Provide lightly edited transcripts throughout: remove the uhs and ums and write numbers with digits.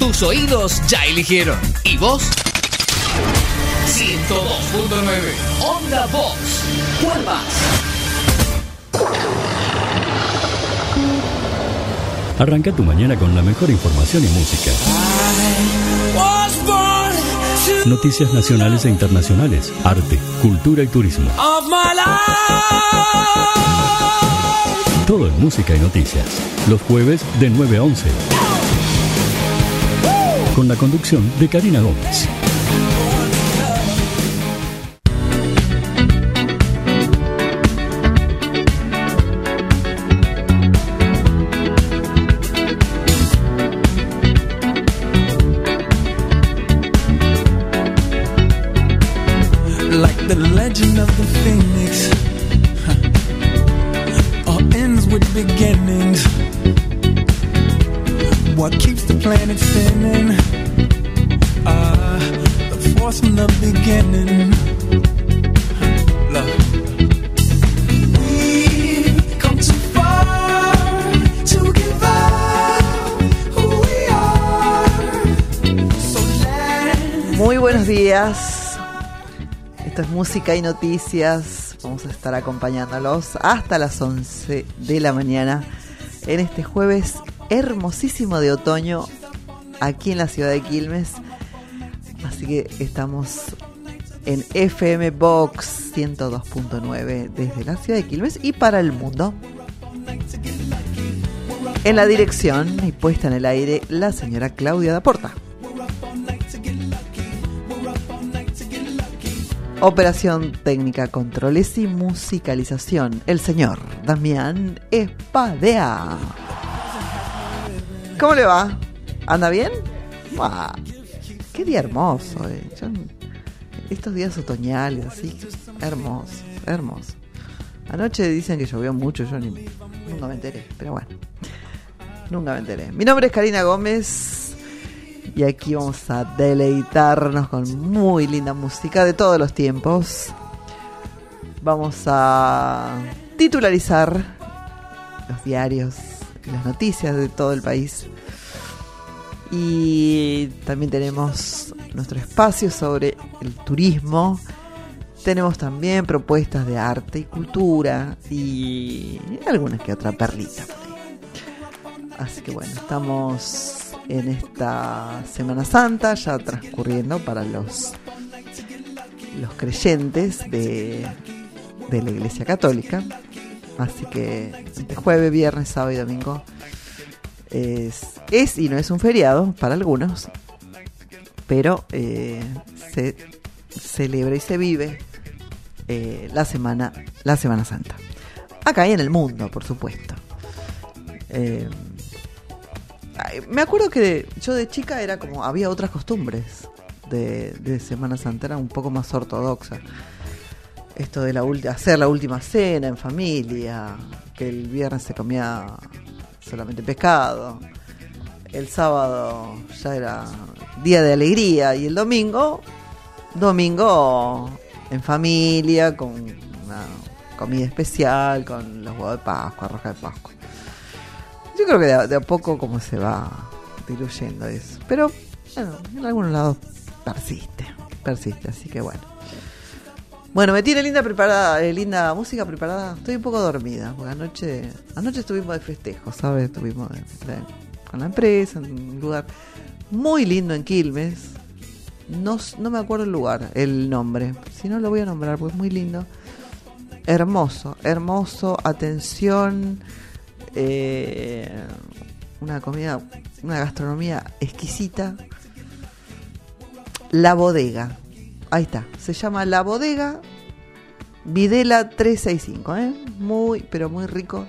Tus oídos ya eligieron. ¿Y vos? 102.9 Onda Vox. ¿Cuál más? Arranca tu mañana con la mejor información y música. Noticias nacionales e internacionales, arte, cultura y turismo. Todo en música y noticias. Los jueves de 9 a 11. Con la conducción de Karina Gómez. Like the legend of the phoenix, all ends with beginnings. What keeps the planet spinning? The force from the beginning. Love. We've come too far to give up who we are. So let. Muy buenos días. Esto es música y noticias. Vamos a estar acompañándolos hasta las 11 de la mañana en este jueves hermosísimo de otoño aquí en la ciudad de Quilmes. Así que estamos en FM Vox 102.9 desde la ciudad de Quilmes y para el mundo. En la dirección y puesta en el aire, la señora Claudia Daporta. Operación técnica, controles y musicalización, el señor Damián Espadea. ¿Cómo le va? ¿Anda bien? ¡Wow! ¡Qué día hermoso! Estos días otoñales, así, hermoso, hermoso. Anoche dicen que llovió mucho, yo nunca me enteré, pero bueno, nunca me enteré. Mi nombre es Karina Gómez. Y aquí vamos a deleitarnos con muy linda música de todos los tiempos. Vamos a titularizar los diarios y las noticias de todo el país. Y también tenemos nuestro espacio sobre el turismo. Tenemos también propuestas de arte y cultura y algunas que otra perlita. Así que bueno, estamos en esta Semana Santa ya transcurriendo para los creyentes de la Iglesia Católica. Así que este jueves, viernes, sábado y domingo es y no es un feriado para algunos, pero se celebra y se vive la Semana Santa acá y en el mundo, por supuesto. Me acuerdo que yo de chica era como, había otras costumbres de Semana Santa, era un poco más ortodoxa. Esto de hacer la última cena en familia, que el viernes se comía solamente pescado, el sábado ya era día de alegría y el domingo en familia con una comida especial, con los huevos de Pascua, rosca de Pascua. Yo creo que de a poco como se va diluyendo eso. Pero, bueno, en algunos lados persiste, así que bueno. Bueno, me tiene linda música preparada. Estoy un poco dormida, porque anoche estuvimos de festejo, ¿sabes? Estuvimos con la empresa, en un lugar muy lindo en Quilmes. No me acuerdo el lugar, el nombre. Si no, lo voy a nombrar, porque es muy lindo. Hermoso, atención... una comida, una gastronomía exquisita. La Bodega, ahí está, se llama La Bodega Videla 365, muy, pero muy rico.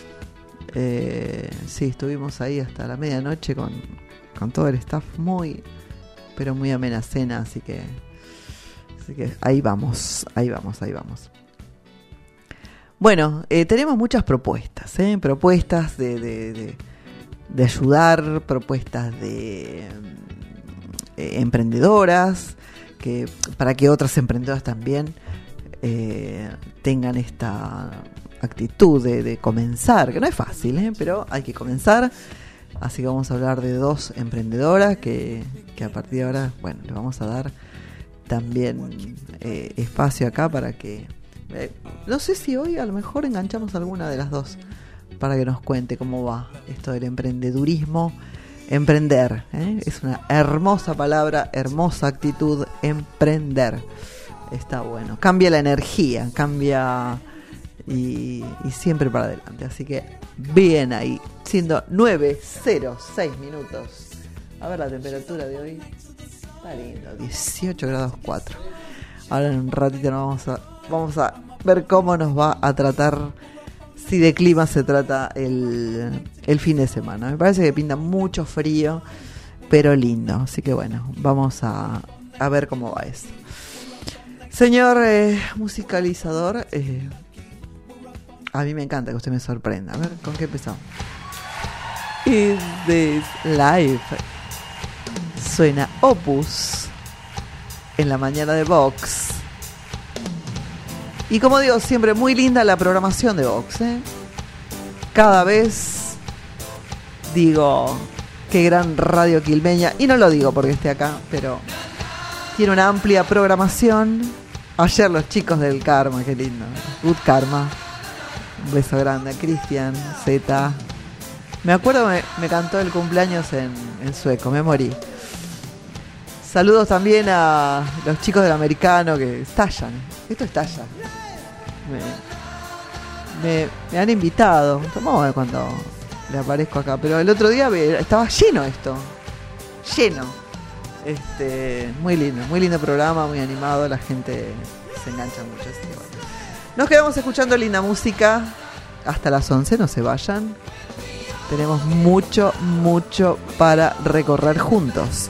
Sí, estuvimos ahí hasta la medianoche con todo el staff, muy, pero muy amena cena, así que ahí vamos. Bueno, tenemos muchas propuestas, propuestas de ayudar, propuestas de emprendedoras, para que otras emprendedoras también tengan esta actitud de comenzar, que no es fácil, pero hay que comenzar Así que vamos a hablar de 2 emprendedoras que a partir de ahora, bueno, le vamos a dar también espacio acá para que... no sé si hoy a lo mejor enganchamos alguna de las 2 para que nos cuente cómo va esto del emprendedurismo. Emprender, es una hermosa palabra, hermosa actitud, emprender. Está bueno, cambia la energía, cambia y siempre para adelante. Así que bien ahí, siendo 9:06 minutos. A ver la temperatura de hoy. Está lindo, 18 grados 4. Ahora en un ratito vamos a ver cómo nos va a tratar, si de clima se trata el fin de semana. Me parece que pinta mucho frío, pero lindo. Así que bueno, vamos a ver cómo va eso. Señor musicalizador, a mí me encanta que usted me sorprenda. A ver, ¿con qué empezamos? Is This Life? Suena Opus en la mañana de Vox. Y como digo, siempre muy linda la programación de Vox, Cada vez digo, qué gran radio quilmeña. Y no lo digo porque esté acá, pero tiene una amplia programación. Ayer los chicos del Karma, qué lindo. Good Karma. Un beso grande a Cristian, Z. Me acuerdo, me cantó el cumpleaños en sueco, me morí. Saludos también a los chicos del Americano que estallan. Esto estalla. Me han invitado. Vamos a ver cuando le aparezco acá. Pero el otro día estaba lleno esto. Lleno. Muy lindo programa, muy animado. La gente se engancha mucho. Así que bueno. Nos quedamos escuchando linda música hasta las 11. No se vayan. Tenemos mucho para recorrer juntos.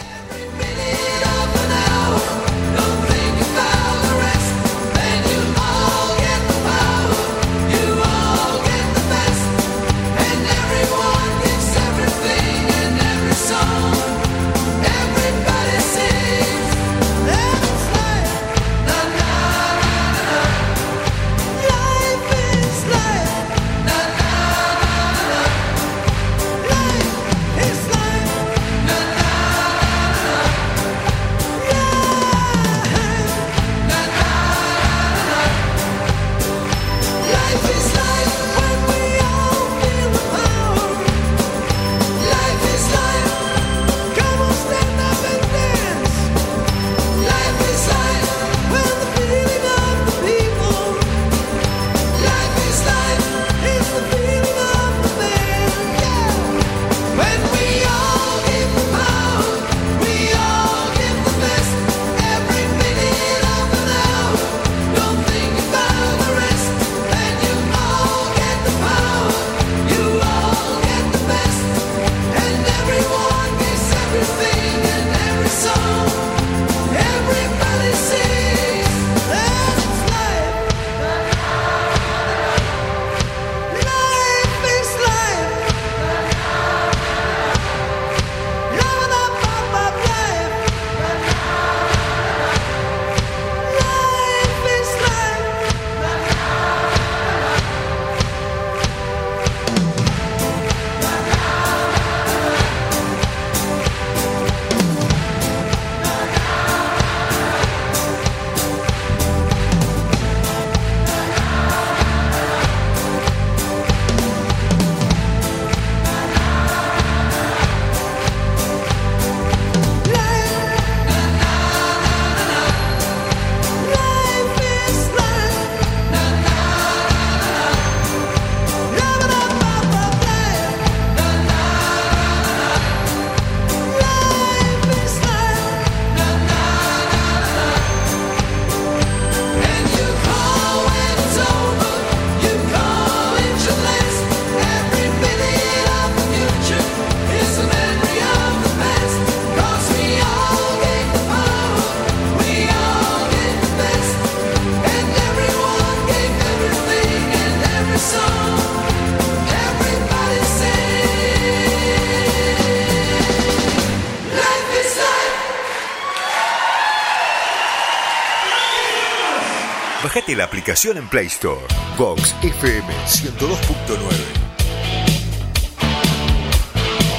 Bájate la aplicación en Play Store. Vox FM 102.9.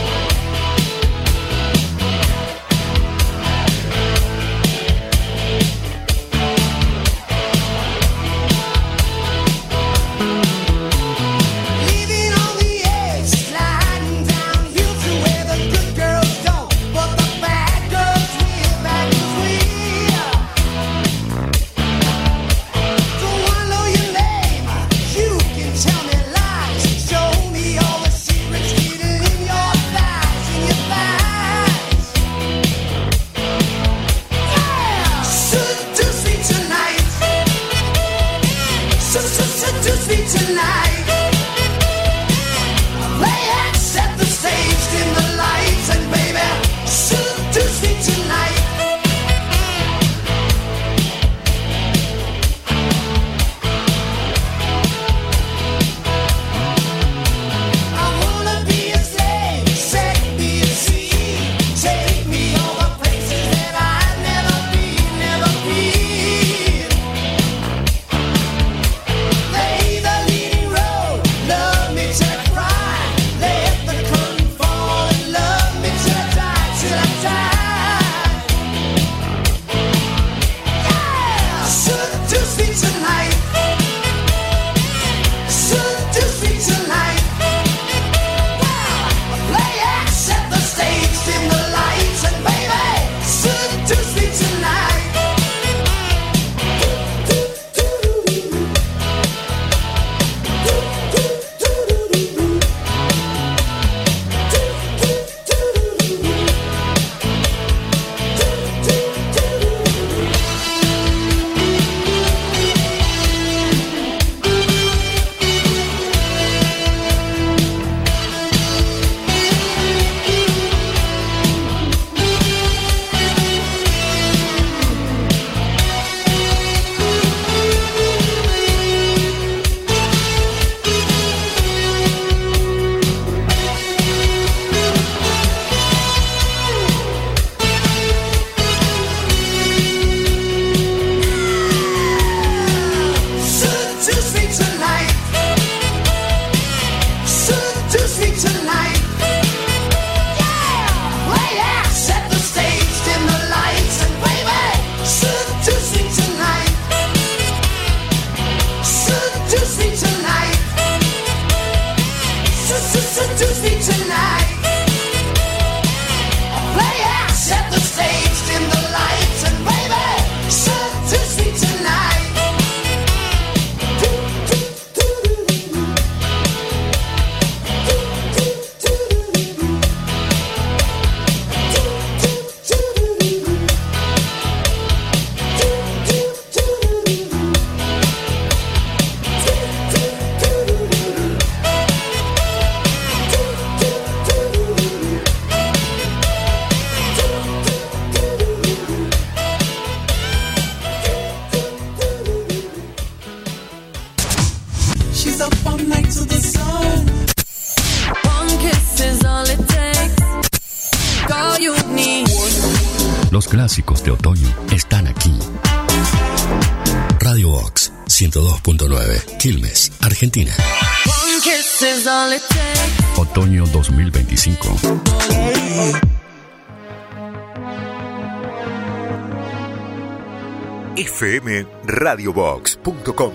los clásicos de otoño están aquí. Radio Box 102.9, Quilmes, Argentina. Otoño 2025. fmradiobox.com.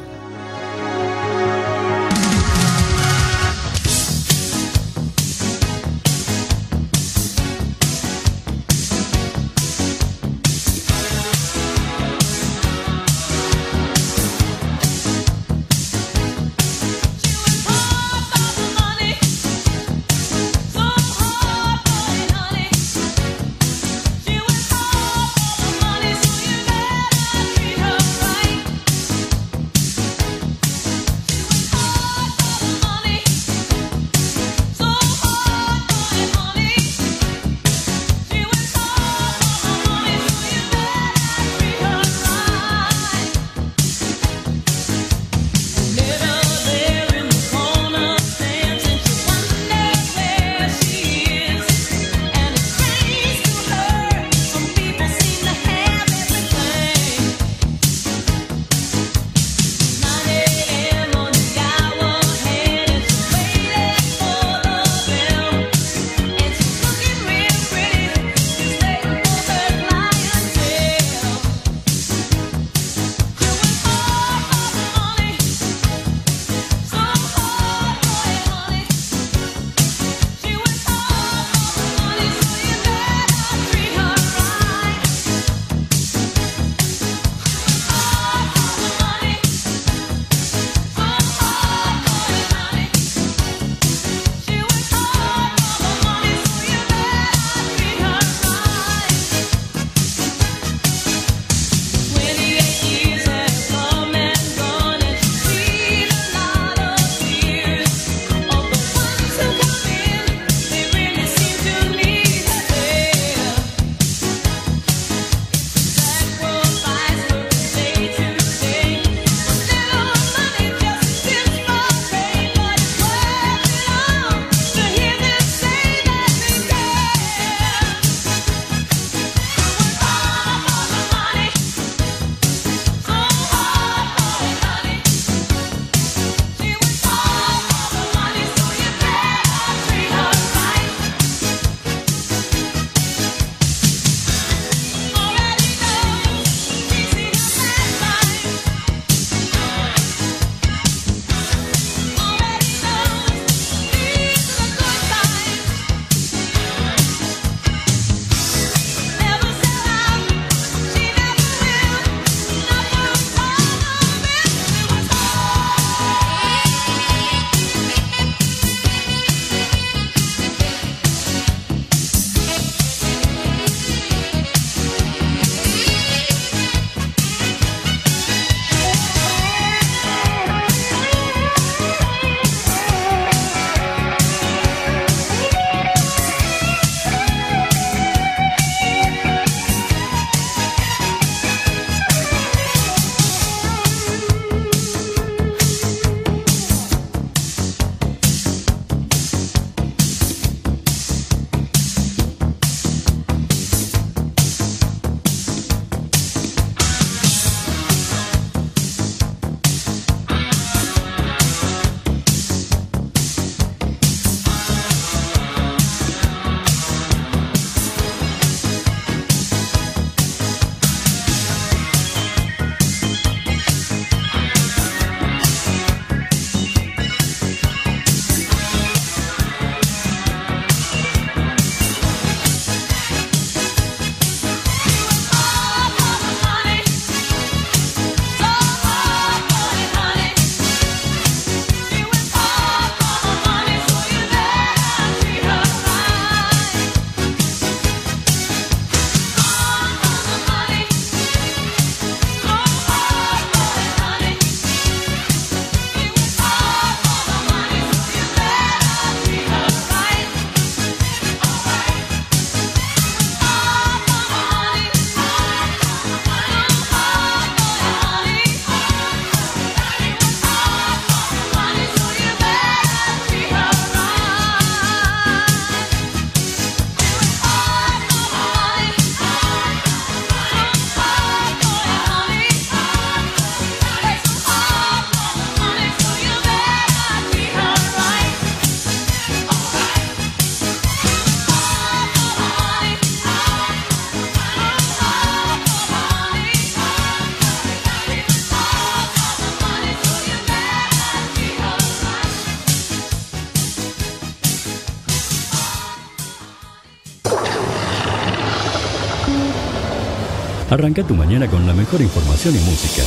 Arranca tu mañana con la mejor información y música.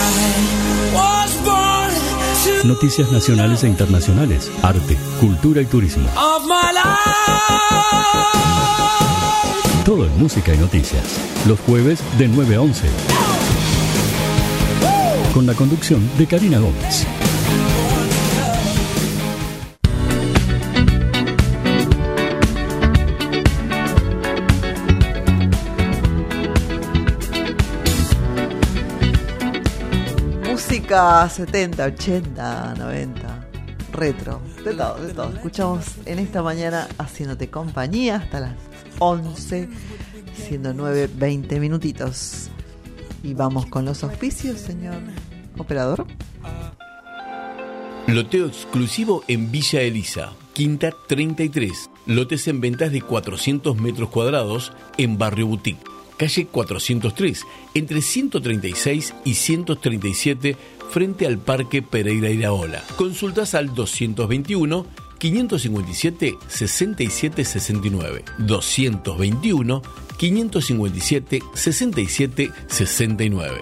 Noticias nacionales e internacionales, arte, cultura y turismo. Todo en música y noticias. Los jueves de 9 a 11. Con la conducción de Karina Gómez. Música 70, 80, 90, retro, de todo. Escuchamos en esta mañana haciéndote compañía hasta las 11, siendo 9:20 minutitos. Y vamos con los auspicios, señor operador. Loteo exclusivo en Villa Elisa, Quinta 33. Lotes en ventas de 400 metros cuadrados en Barrio Boutique. Calle 403, entre 136 y 137, frente al Parque Pereira Iraola. Consultas al 221-557-6769. 221-557-6769.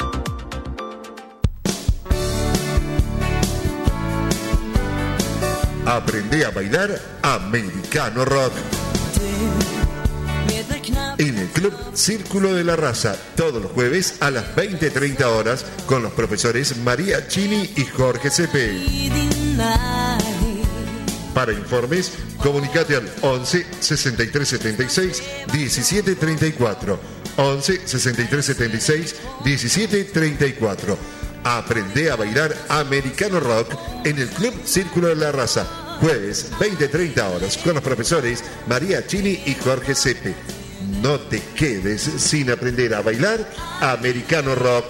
Aprende a bailar Americano Rock. En el Club Círculo de la Raza, todos los jueves a las 20:30 horas, con los profesores María Chini y Jorge Cepe. Para informes, comunicate al 11 63 76 17 34. 11 63 76 17 34. Aprende a bailar Americano Rock en el Club Círculo de la Raza, jueves 20:30 horas, con los profesores María Chini y Jorge Cepe. No te quedes sin aprender a bailar Americano Rock.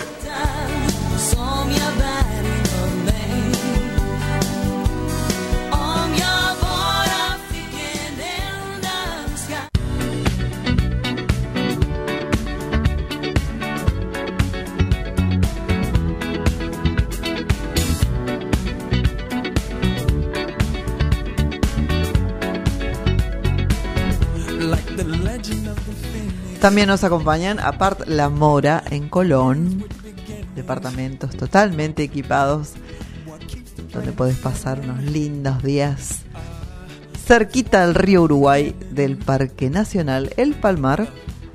También nos acompañan Apart La Mora en Colón, departamentos totalmente equipados donde podés pasar unos lindos días cerquita del río Uruguay, del Parque Nacional El Palmar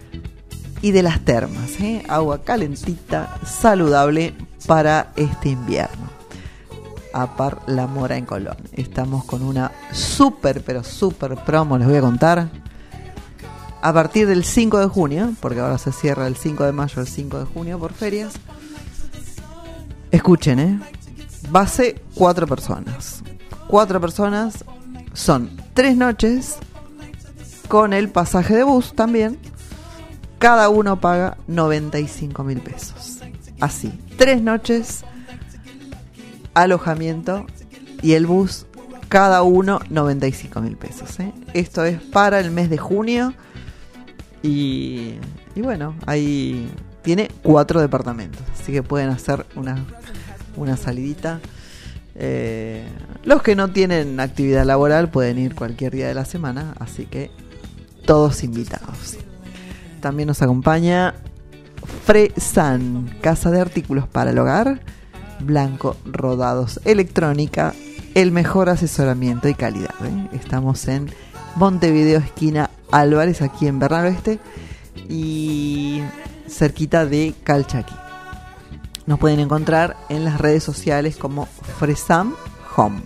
y de las termas, agua calentita, saludable para este invierno. Apart La Mora en Colón. Estamos con una súper promo, les voy a contar. A partir del 5 de junio, porque ahora se cierra el 5 de mayo, el 5 de junio por ferias. Escuchen, base 4 personas. 4 personas son 3 noches con el pasaje de bus también. Cada uno paga 95.000 pesos. Así, 3 noches, alojamiento y el bus, cada uno 95.000 pesos. Esto es para el mes de junio. Y bueno, ahí tiene 4 departamentos, así que pueden hacer una salidita. Los que no tienen actividad laboral pueden ir cualquier día de la semana, así que todos invitados. También nos acompaña Fresan, casa de artículos para el hogar, blanco, rodados, electrónica, el mejor asesoramiento y calidad. Estamos en Montevideo, esquina Álvarez, aquí en Bernal Oeste, y cerquita de Calchaquí. Nos pueden encontrar en las redes sociales como Fresam Home.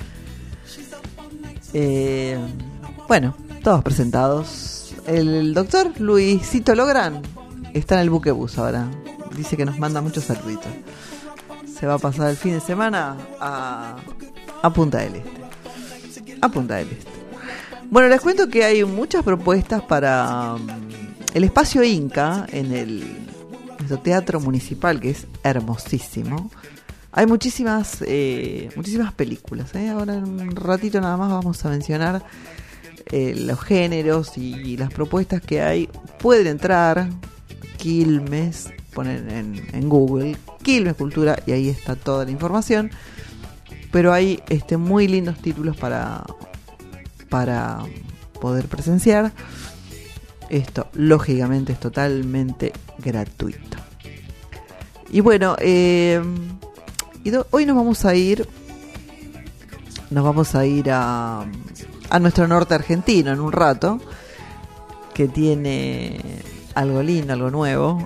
Bueno, todos presentados. El doctor Luisito Lográn está en el buquebús ahora. Dice que nos manda muchos saluditos. Se va a pasar el fin de semana a Punta del Este. A Punta del Este. Bueno, les cuento que hay muchas propuestas para el espacio Inca en nuestro teatro municipal, que es hermosísimo. Hay muchísimas películas. Ahora en un ratito nada más vamos a mencionar los géneros y las propuestas que hay. Pueden entrar Quilmes, ponen en Google Quilmes Cultura y ahí está toda la información. Pero hay muy lindos títulos para poder presenciar. Esto, lógicamente, es totalmente gratuito. Y bueno, hoy nos vamos a ir a nuestro norte argentino en un rato, que tiene algo lindo, algo nuevo,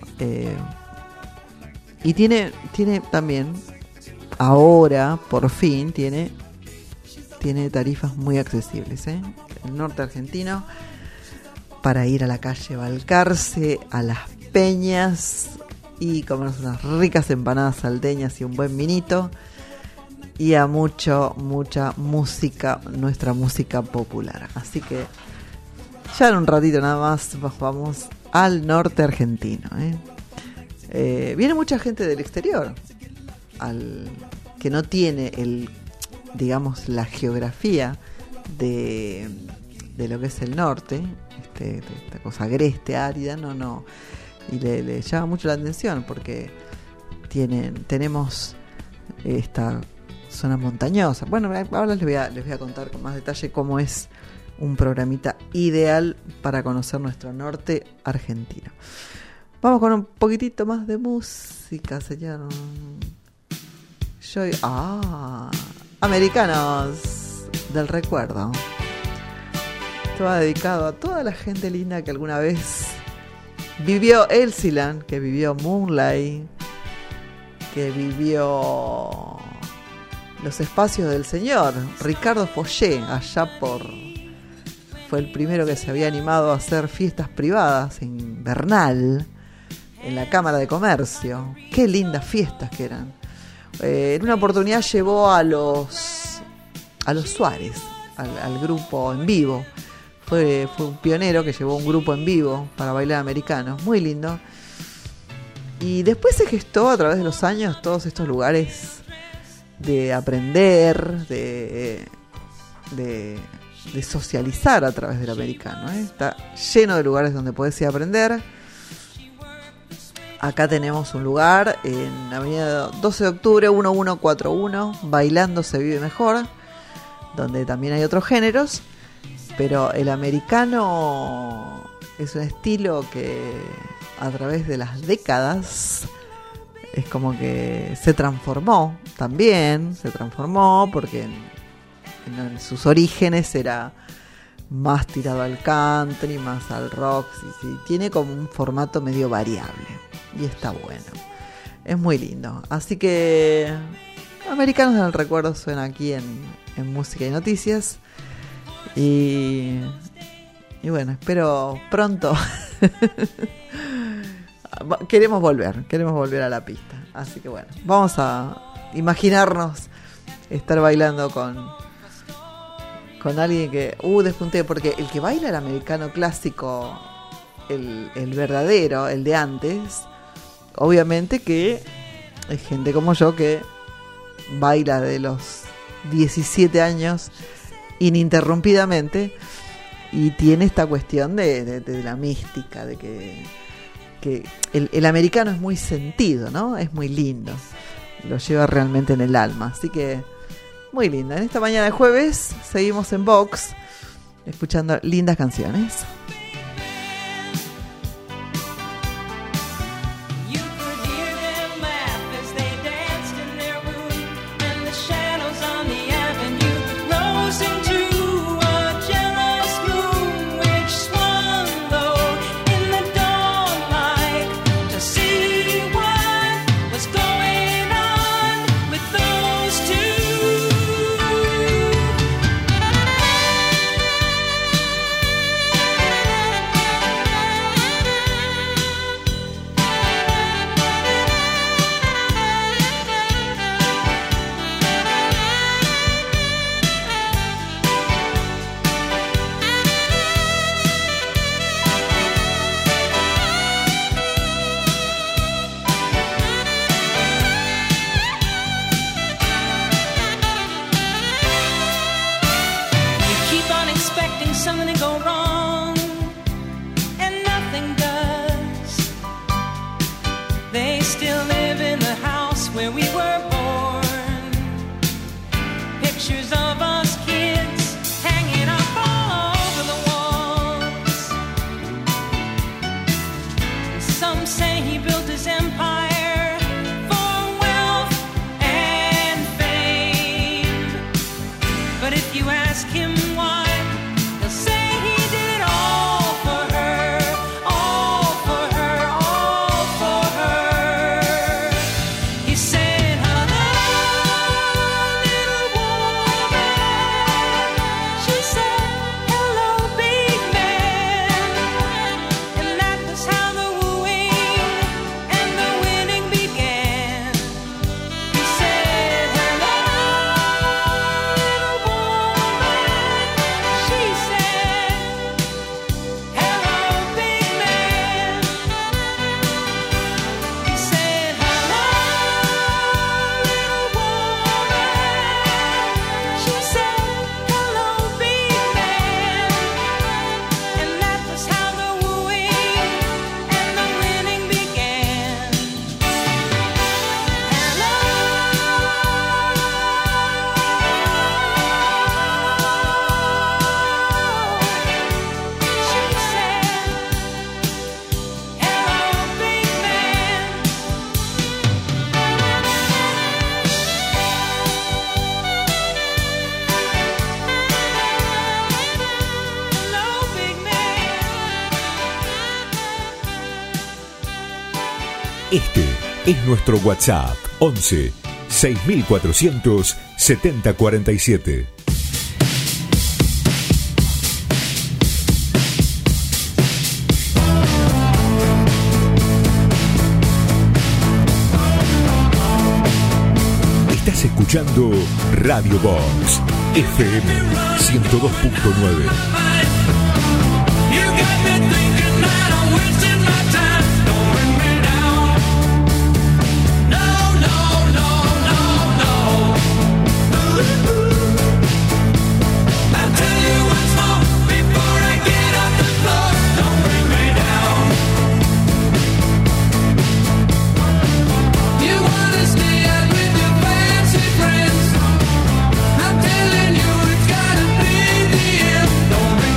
y tiene también, ahora por fin tiene tarifas muy accesibles, el norte argentino, para ir a la calle Balcarce, a Las Peñas y comernos unas ricas empanadas salteñas y un buen vinito, y a mucha música, nuestra música popular. Así que ya en un ratito nada más vamos al norte argentino. Viene mucha gente del exterior, que no tiene digamos, la geografía de lo que es el norte, esta cosa agreste, árida, no, y le llama mucho la atención porque tenemos esta zona montañosa. Bueno, ahora les voy a contar con más detalle cómo es un programita ideal para conocer nuestro norte argentino. Vamos con un poquitito más de música, señor. Americanos del recuerdo. Esto va dedicado a toda la gente linda que alguna vez vivió Elsiland, que vivió Moonlight, que vivió los espacios del señor Ricardo Follé, fue el primero que se había animado a hacer fiestas privadas en Bernal, en la Cámara de Comercio. Qué lindas fiestas que eran. En una oportunidad llevó a los Suárez, al grupo en vivo. Fue un pionero que llevó un grupo en vivo para bailar americano, muy lindo. Y después se gestó a través de los años todos estos lugares de aprender, de socializar a través del americano. Está lleno de lugares donde podés ir a aprender. Acá tenemos un lugar en Avenida 12 de Octubre 1141, Bailando se vive mejor, donde también hay otros géneros, pero el americano es un estilo que a través de las décadas es como que se transformó porque en sus orígenes era más tirado al country, más al rock, sí, tiene como un formato medio variable y está bueno, es muy lindo. Así que Americanos del Recuerdo suena aquí en Música y Noticias, y bueno, espero pronto. Queremos volver a la pista, así que bueno, vamos a imaginarnos estar bailando con alguien que despunté, porque el que baila el americano clásico, el verdadero, el de antes, obviamente que hay gente como yo que baila de los 17 años ininterrumpidamente y tiene esta cuestión de la mística, de que el americano es muy sentido, ¿no? Es muy lindo, lo lleva realmente en el alma, así que muy linda. En esta mañana de jueves seguimos en Vox escuchando lindas canciones. Thank you. Some say he built his empire for wealth and fame. But if you ask him why, he'll say he did it all for her, all for her, all for her. He said, hello, little woman. She said, hello, big man. And that was how the wooing and the winning began. He said, hello, little woman. She said, hello, big man. He said, hello, little woman. She said, hello, big man. And that was how the wooing and the winning began. Hello, she said, hello, big man. Hello, big man. Este es nuestro WhatsApp 11 6400 7047. Estás escuchando Radio Box FM 102.9. You got me thinking that I'm wasting my time. Don't bring me down. No, no, no, no, no. I'll tell you once more before I get off the floor. Don't bring me down. You wanna stay out with your fancy friends. I'm telling you it's gotta be the end. Don't bring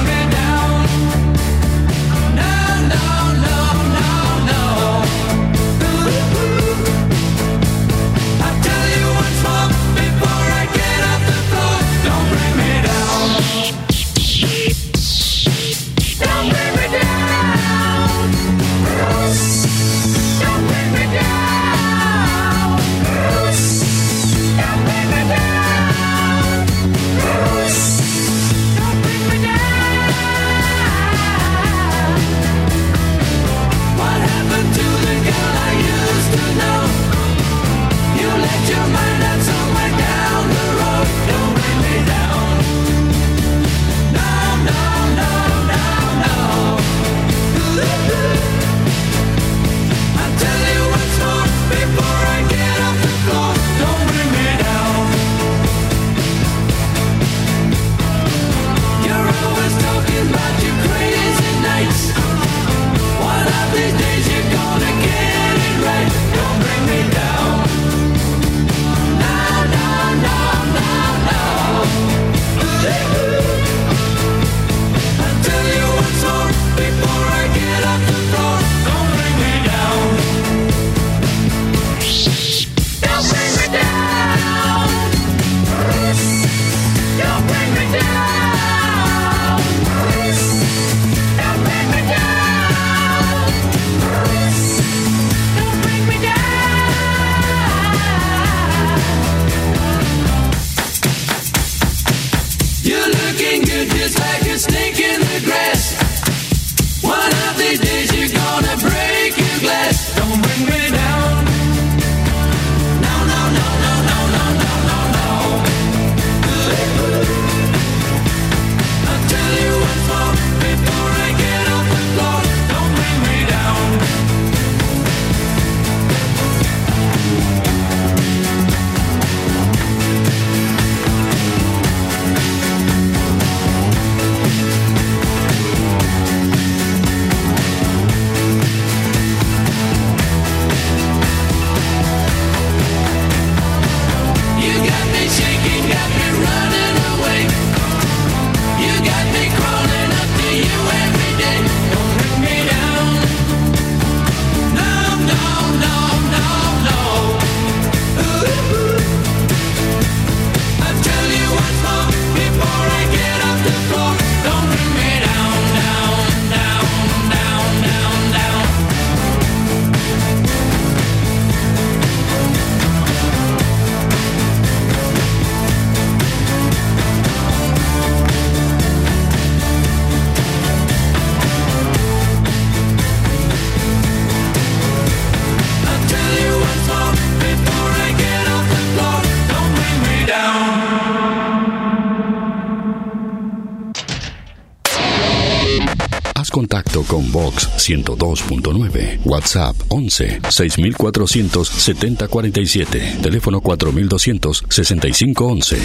Box 102.9. WhatsApp 11 6400 7047. Teléfono 4200 6511.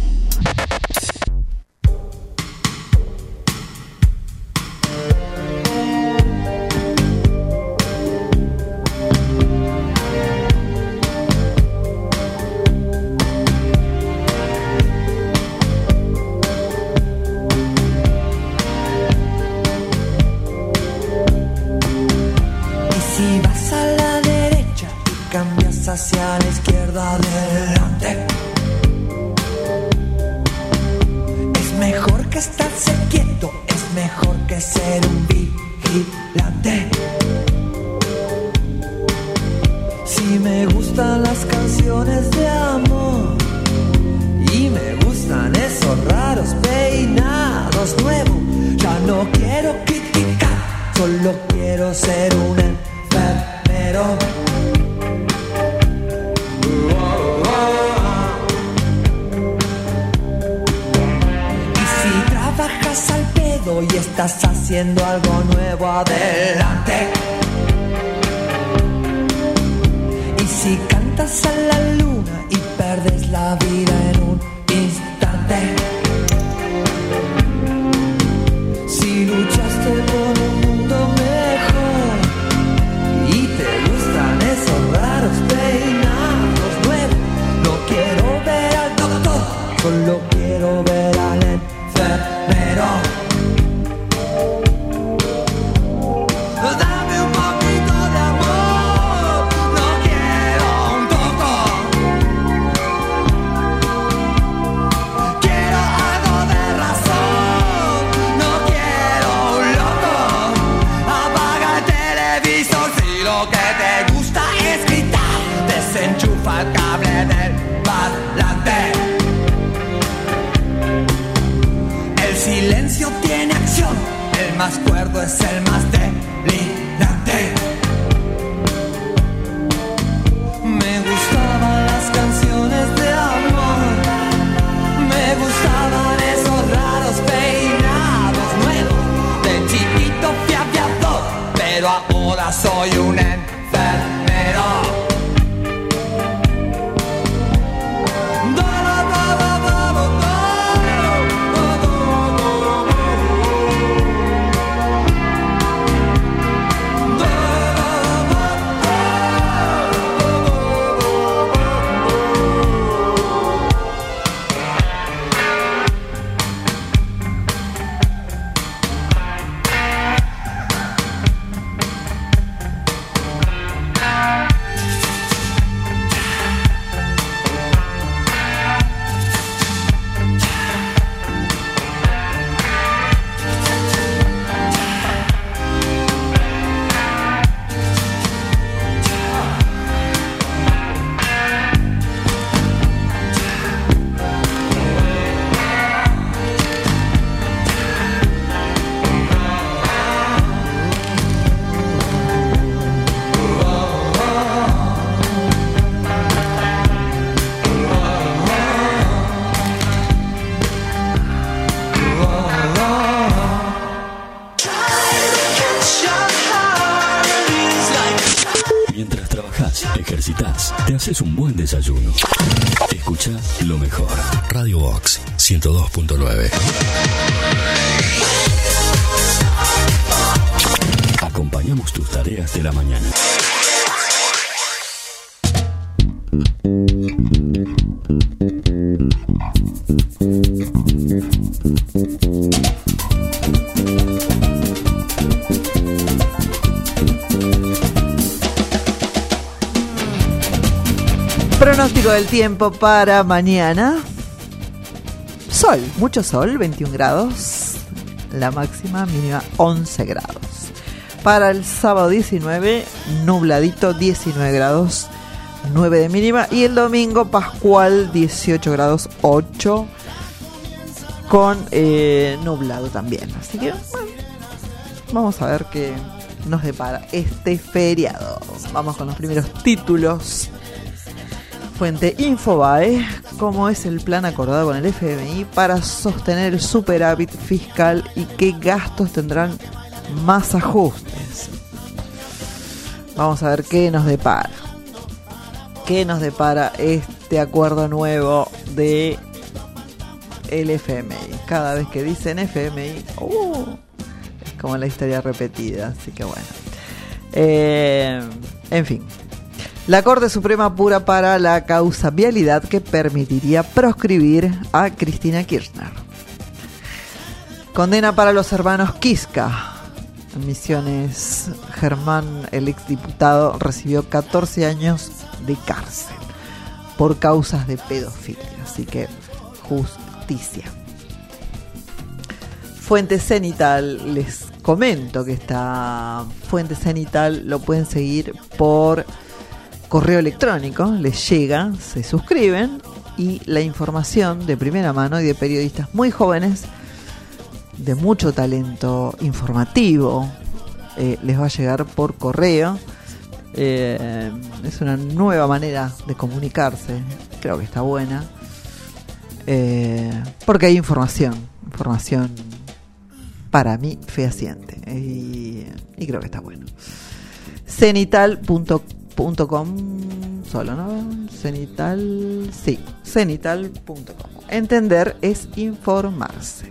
Y si vas a la derecha y cambias hacia la izquierda adelante, es mejor que estarse quieto, es mejor que ser un vigilante. Si me gustan las canciones de amor y me gustan esos raros peinados nuevos, ya no quiero criticar, solo quiero ser un enfermero. Y si trabajas al pedo y estás haciendo algo nuevo, adelante. Y si cantas a la luna y perdes la vida en un instante. Si luchaste por un mundo mejor y te gustan esos raros peinados nuevos, no quiero ver al doctor, solo quiero ver al enfermero. Dame un poquito de amor, no quiero un poco. Quiero algo de razón, no quiero un loco. Apaga el televisor si lo que te gusta es gritar. Desenchufa el cable del parlante. El silencio tiene acción, el más cuerdo es el más delirante. Me gustaban las canciones de amor, me gustaban esos raros peinados nuevos. De chiquito fui aviador, pero ahora soy un enfermero. Mientras trabajas, ejercitas, te haces un buen desayuno. Escucha lo mejor. Radio Box 102.9. Acompañamos tus tareas de la mañana. Pronóstico del tiempo para mañana. Sol, mucho sol, 21 grados. La máxima, mínima 11 grados. Para el sábado 19, nubladito, 19 grados, 9 de mínima. Y el domingo pascual, 18 grados, 8, con nublado también. Así que, bueno, vamos a ver qué nos depara este feriado. Vamos con los primeros títulos. Fuente Infobae, cómo es el plan acordado con el FMI para sostener el superávit fiscal y qué gastos tendrán más ajustes. Vamos a ver qué nos depara. ¿Qué nos depara este acuerdo nuevo de el FMI? Cada vez que dicen FMI, es como la historia repetida, así que bueno. En fin. La Corte Suprema apura para la causa vialidad que permitiría proscribir a Cristina Kirchner. Condena para los hermanos Kiska. En Misiones, Germán, el exdiputado, recibió 14 años de cárcel por causas de pedofilia. Así que justicia. Fuente Cenital, les comento que esta Fuente Cenital lo pueden seguir por correo electrónico, les llega, se suscriben y la información de primera mano y de periodistas muy jóvenes de mucho talento informativo les va a llegar por correo. Es una nueva manera de comunicarse, creo que está buena, porque hay información para mí fehaciente y creo que está bueno. Cenital.com solo, ¿no? Cenital, sí, cenital.com. Entender es informarse.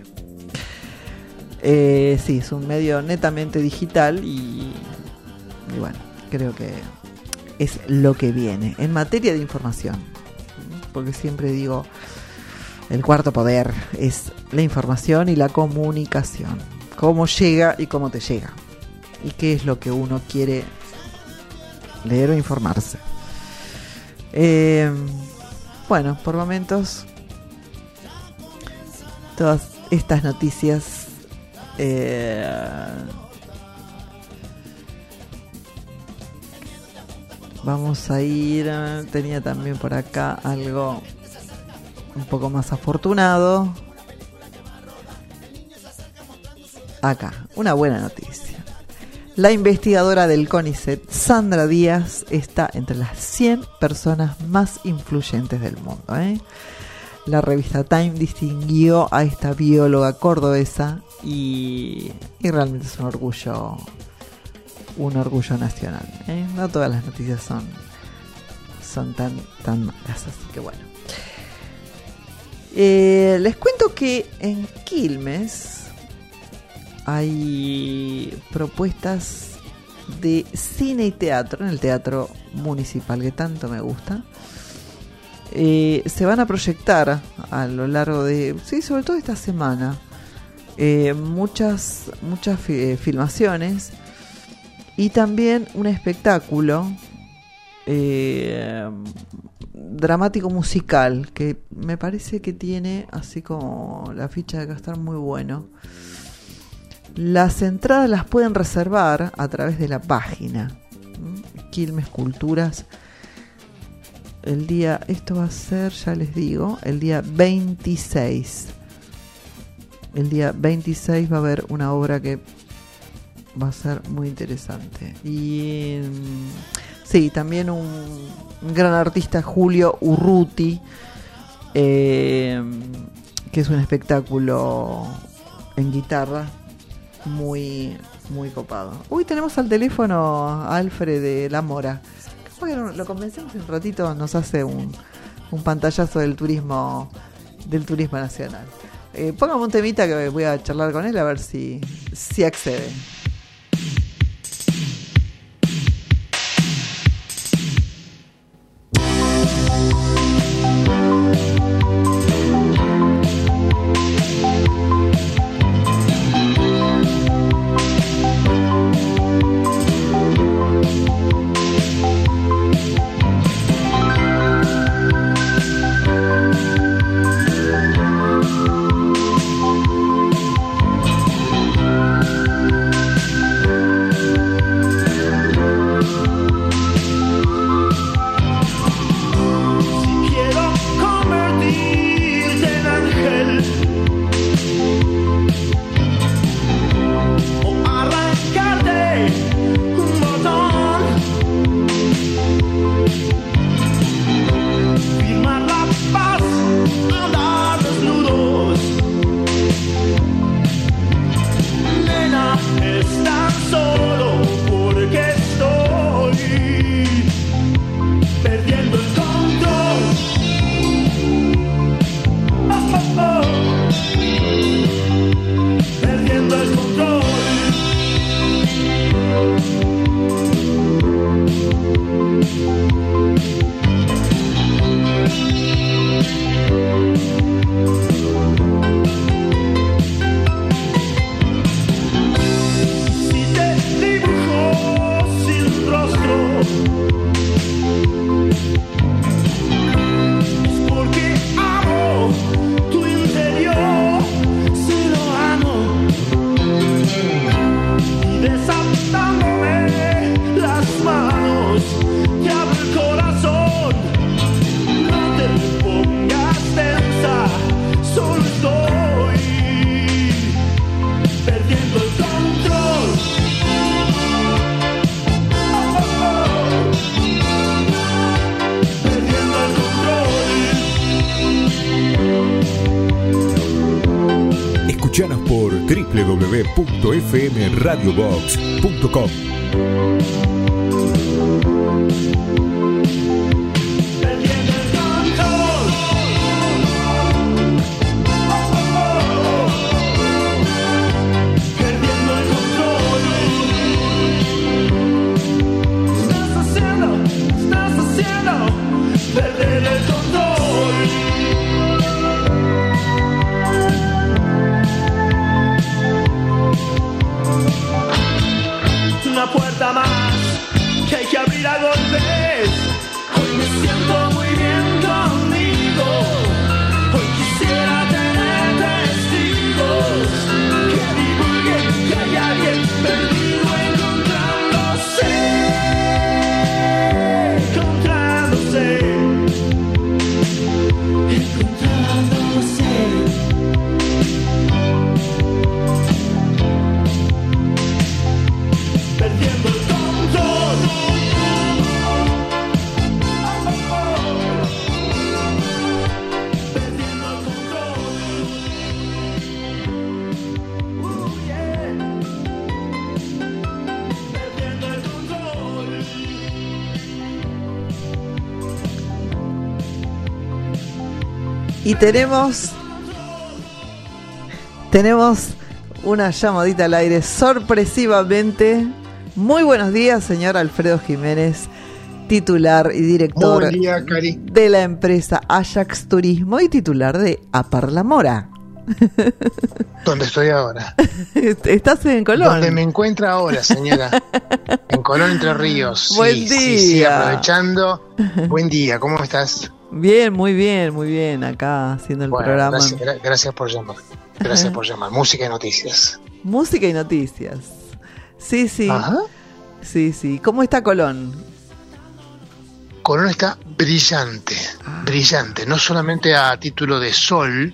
Sí, es un medio netamente digital y bueno, creo que es lo que viene en materia de información, porque siempre digo, el cuarto poder es la información y la comunicación, cómo llega y cómo te llega y qué es lo que uno quiere leer o informarse. Bueno, por momentos todas estas noticias vamos a ir, tenía también por acá algo un poco más afortunado. Acá, una buena noticia. La investigadora del CONICET, Sandra Díaz, está entre las 100 personas más influyentes del mundo. La revista Time distinguió a esta bióloga cordobesa y realmente es un orgullo nacional. No todas las noticias son tan malas, así que bueno. Les cuento que en Quilmes hay propuestas de cine y teatro en el Teatro Municipal, que tanto me gusta. Se van a proyectar a lo largo de, sí, sobre todo esta semana, muchas filmaciones y también un espectáculo dramático musical que me parece que tiene así como la ficha de que va a estar muy bueno. Las entradas las pueden reservar a través de la página Quilmes Culturas. El día, esto va a ser, ya les digo, el día 26. El día 26 va a haber una obra que va a ser muy interesante. Y sí, también un gran artista, Julio Urruti, que es un espectáculo en guitarra muy copado. Uy, tenemos al teléfono a Alfred de La Mora. Bueno, lo convencemos un ratito, nos hace un pantallazo del turismo nacional. Póngame un temita que voy a charlar con él a ver si accede. www.fmradiobox.com. Una puerta más que hay que abrir a golpes. Hoy me siento muy bien conmigo. Hoy quisiera tener testigos que divulguen que hay alguien perdido encontrándose. Perdiendo el control. Perdiendo el control. Yeah. Perdiendo el control. Y tenemos una llamadita al aire sorpresivamente. Muy buenos días, señor Alfredo Jiménez, titular y director Buen día, Cari. de la empresa Ajax Turismo y titular de Apar La Mora. ¿Dónde estoy ahora? Estás en Colón. ¿Dónde me encuentra ahora, señora? En Colón, Entre Ríos. Buen Sí, día. sí, aprovechando. Buen día, ¿cómo estás? Bien, muy bien, acá haciendo el Bueno, programa. gracias por llamar. Gracias por llamar. Música y noticias. Música y noticias. Sí. Ajá. Sí. ¿Cómo está Colón? Colón está brillante, brillante. No solamente a título de sol,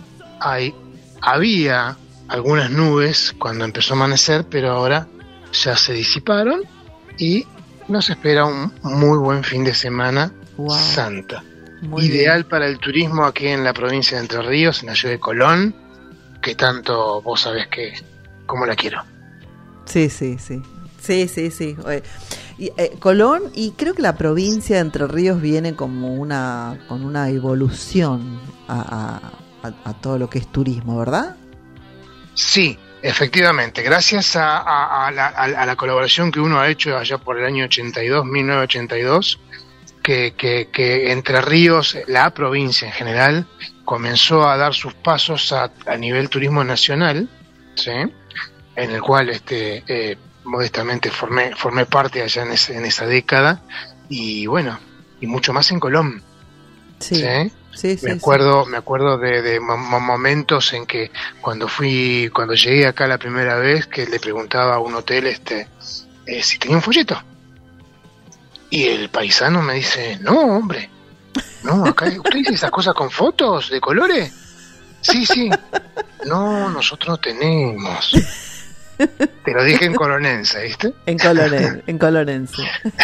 había algunas nubes cuando empezó a amanecer, pero ahora ya se disiparon y nos espera un muy buen fin de semana santa. Muy Ideal bien. para el turismo aquí en la provincia de Entre Ríos, en la ciudad de Colón, que tanto vos sabés que como la quiero. Sí. Colón, y creo que la provincia de Entre Ríos viene como con una evolución a todo lo que es turismo, ¿verdad? Sí, efectivamente, gracias a la colaboración que uno ha hecho allá por el año 1982, que Entre Ríos, la provincia en general, comenzó a dar sus pasos a nivel turismo nacional, ¿sí? En el cual modestamente formé parte allá en esa década, y bueno, y mucho más en Colón. Sí. Me acuerdo de momentos en que cuando llegué acá la primera vez, que le preguntaba a un hotel si tenía un folleto. Y el paisano me dice, no, hombre, no, acá usted dice esas cosas con fotos de colores. Sí. No, nosotros no tenemos. Te lo dije en colonense, ¿viste? En colonense.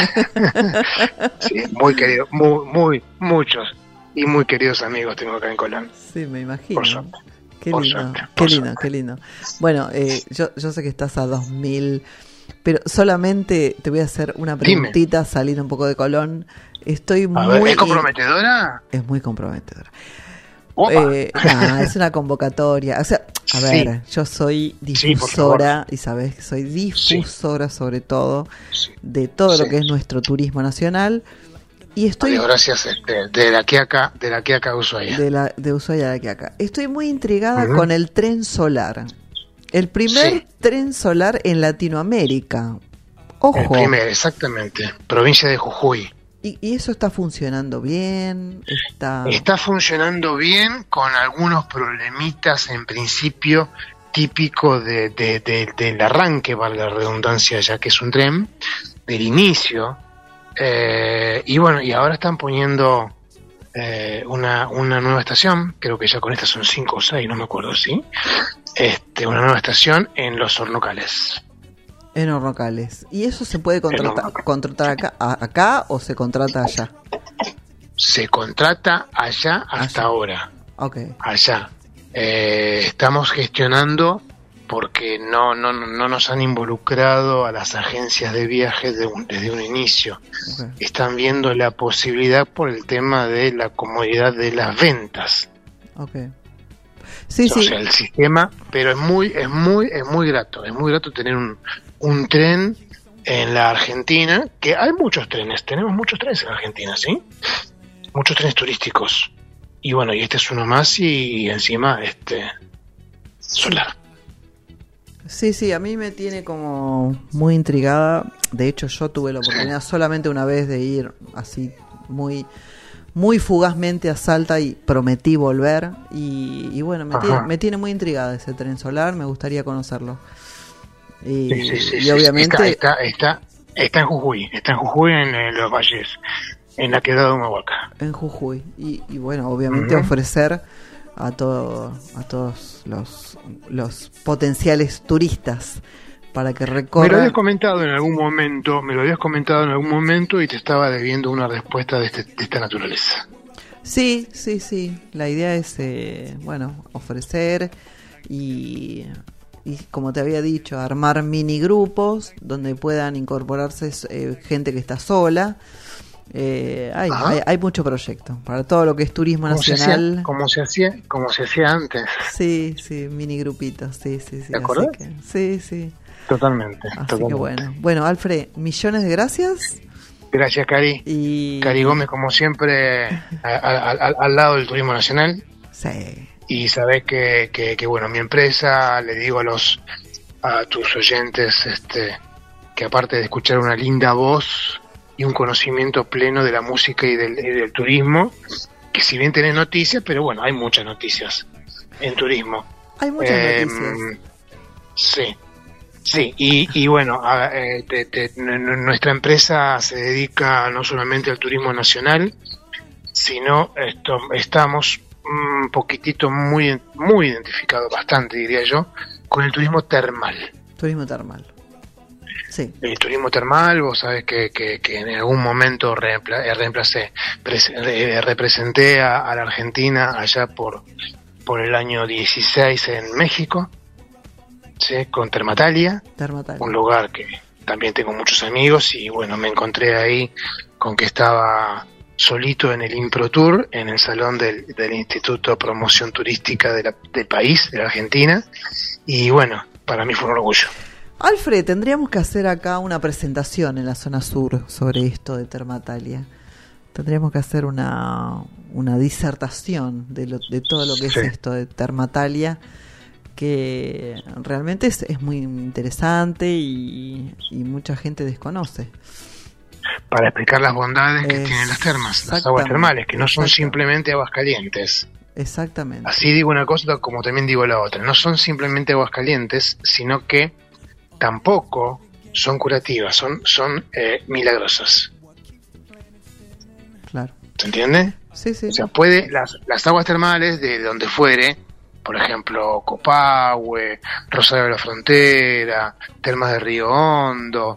Sí, muy querido, muchos y muy queridos amigos tengo acá en Colón. Sí, me imagino. Por suerte. Qué lindo. Bueno, yo sé que estás a 2000, pero solamente te voy a hacer una preguntita, salir un poco de Colón. Estoy muy... ¿Es comprometedora? Es muy comprometedora. Es una convocatoria. O sea, a ver, yo soy difusora, y sabes que soy difusora sobre todo de todo lo que es nuestro turismo nacional. Y estoy... Gracias, de la Quiaca Ushuaia. De Ushuaia a la Quiaca. Estoy muy intrigada con el tren solar. El primer tren solar en Latinoamérica. Ojo. El primer, exactamente. Provincia de Jujuy. ¿Y eso está funcionando bien? Está funcionando bien, con algunos problemitas en principio típico del arranque, valga la redundancia, ya que es un tren, del inicio. Y bueno, y ahora están poniendo una nueva estación, creo que ya con esta son 5 o 6, no me acuerdo, ¿sí? Una nueva estación en Los Hornocales. En Hornocales. ¿Y eso se puede contratar acá o se contrata allá? Se contrata allá hasta ahora. Okay. Allá. Estamos gestionando porque no nos han involucrado a las agencias de viajes desde un inicio. Okay. Están viendo la posibilidad por el tema de la comodidad de las ventas. Okay. Sí, o sea, el sistema, pero es muy grato tener un tren en la Argentina, que hay muchos trenes, tenemos muchos trenes en la Argentina, ¿sí? Muchos trenes turísticos. Y bueno, y este es uno más y encima solar. Sí, a mí me tiene como muy intrigada. De hecho, yo tuve la oportunidad solamente una vez de ir así muy fugazmente a Salta y prometí volver. Y bueno, me tiene muy intrigada ese tren solar, me gustaría conocerlo. Y obviamente... Está en Jujuy, en los valles, en la quebrada de Humahuaca. En Jujuy. Y bueno, obviamente ofrecer a todos los potenciales turistas para que recorran. Me lo habías comentado en algún momento y te estaba debiendo una respuesta de esta naturaleza. Sí. La idea es, ofrecer y como te había dicho, armar mini grupos donde puedan incorporarse gente que está sola. Hay mucho proyecto para todo lo que es turismo nacional. Como se hacía antes. Sí, mini grupitos, sí. ¿Te acuerdas? Sí. Totalmente. Que bueno, Alfred, millones de gracias. Gracias, Cari. Cari Gómez, como siempre, al lado del turismo nacional. Sí. Y sabés que bueno, mi empresa, le digo a tus oyentes, que aparte de escuchar una linda voz y un conocimiento pleno de la música y del turismo, que si bien tenés noticias, pero bueno, hay muchas noticias en turismo. Hay muchas noticias. Sí, y bueno, nuestra empresa se dedica no solamente al turismo nacional, sino estamos un poquitito muy identificado, bastante diría yo, con el turismo termal. Turismo termal. Sí. El turismo termal, vos sabés que en algún momento representé a la Argentina allá por el año 16 en México, ¿sí? Con Termatalia, un lugar que también tengo muchos amigos y bueno, me encontré ahí con que estaba solito en el Impro Tour, en el salón del Instituto de Promoción Turística del país, de la Argentina, y bueno, para mí fue un orgullo. Alfred, tendríamos que hacer acá una presentación en la zona sur sobre esto de Termatalia. Tendríamos que hacer una disertación de todo lo que es esto de Termatalia, que realmente es muy interesante y mucha gente desconoce. Para explicar las bondades que tienen las termas, las aguas termales, que no son simplemente aguas calientes. Exactamente. Así digo una cosa como también digo la otra. No son simplemente aguas calientes, sino que tampoco son curativas, son milagrosas. Claro. ¿Se entiende? Sí. O sea, las aguas termales de donde fuere, por ejemplo, Copahue, Rosario de la Frontera, Termas de Río Hondo,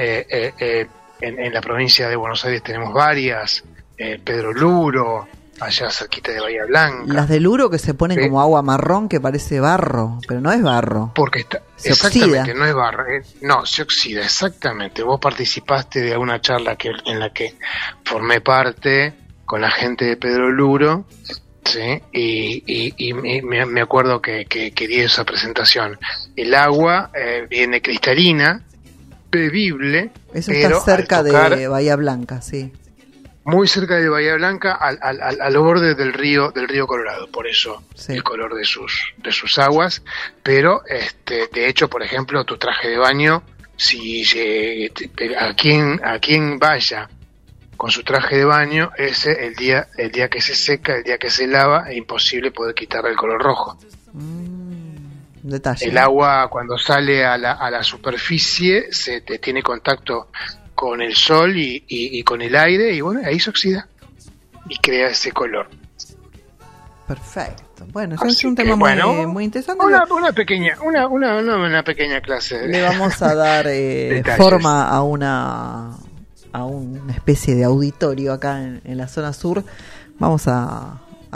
en la provincia de Buenos Aires tenemos varias, Pedro Luro, allá cerquita de Bahía Blanca. Las del Uro que se ponen como agua marrón que parece barro, pero no es barro. Porque exactamente, oxida. No es barro, no, se oxida, exactamente. Vos participaste de una charla en la que formé parte con la gente de Pedro Luro, ¿sí? Y me acuerdo que di esa presentación. El agua viene cristalina, bebible. Eso está cerca de Bahía Blanca, sí. Muy cerca de Bahía Blanca, al borde del río Colorado, por eso el color de sus aguas. Pero de hecho, por ejemplo, tu traje de baño, si a quien vaya con su traje de baño, el día que se seca, el día que se lava, es imposible poder quitarle el color rojo. Detalle. El agua cuando sale a la superficie tiene contacto con el sol y con el aire, y bueno, ahí se oxida y crea ese color. Perfecto. Bueno, eso es un tema muy interesante. Una pequeña clase. Le vamos a dar forma a una especie de auditorio acá en la zona sur. Vamos a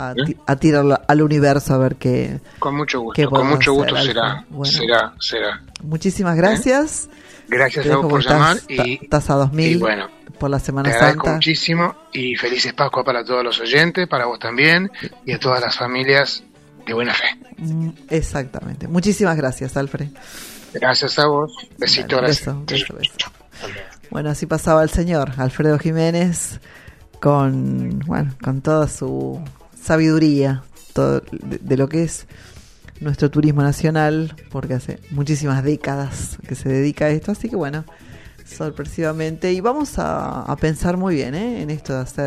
a tirarlo al universo a ver qué. Con mucho gusto, qué con podemos mucho gusto hacer, será, Alfa. Bueno. será. Muchísimas gracias. Gracias Te a dejo vos por porque llamar estás a 2000 y bueno, por la te Semana agradezco Santa. muchísimo y felices Pascua para todos los oyentes, para vos también y a todas las familias de buena fe. Exactamente. Muchísimas gracias, Alfred. Gracias a vos. Besito, Dale, gracias. beso. Bueno, así pasaba el señor Alfredo Jiménez con toda su sabiduría de lo que es nuestro turismo nacional, porque hace muchísimas décadas que se dedica a esto, así que bueno, sorpresivamente, y vamos a pensar muy bien en esto de hacer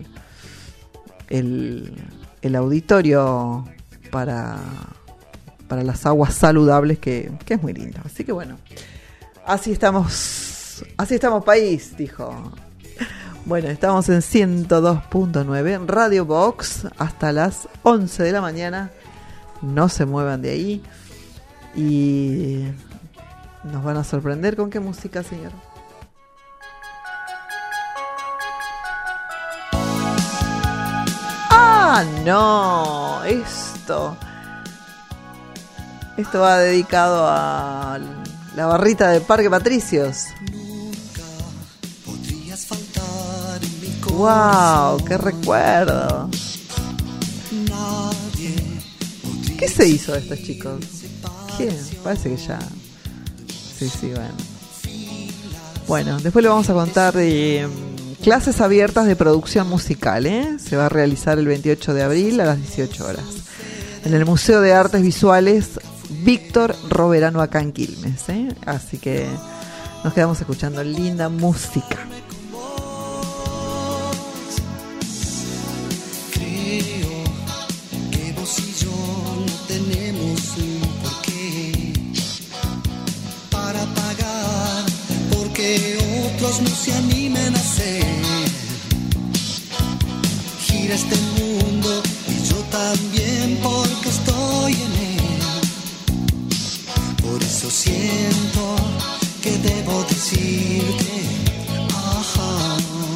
el auditorio para las aguas saludables, que es muy lindo, así que bueno, así estamos país, dijo. Bueno, estamos en 102.9 Radio Box hasta las 11 de la mañana. No se muevan de ahí. Y nos van a sorprender con qué música, señor. ¡Ah, no! Esto va dedicado a la barrita de Parque Patricios. ¡Wow! ¡Qué recuerdo! ¿Qué se hizo de estos chicos? ¿Quién? Parece que ya. Sí, bueno. Bueno, después le vamos a contar de clases abiertas de producción musical, Se va a realizar el 28 de abril a las 18 horas. En el Museo de Artes Visuales Víctor Roverano acá en Quilmes, Así que nos quedamos escuchando linda música. No se animen a hacer. Gira este mundo y yo también, porque estoy en él. Por eso siento que debo decirte, ajá.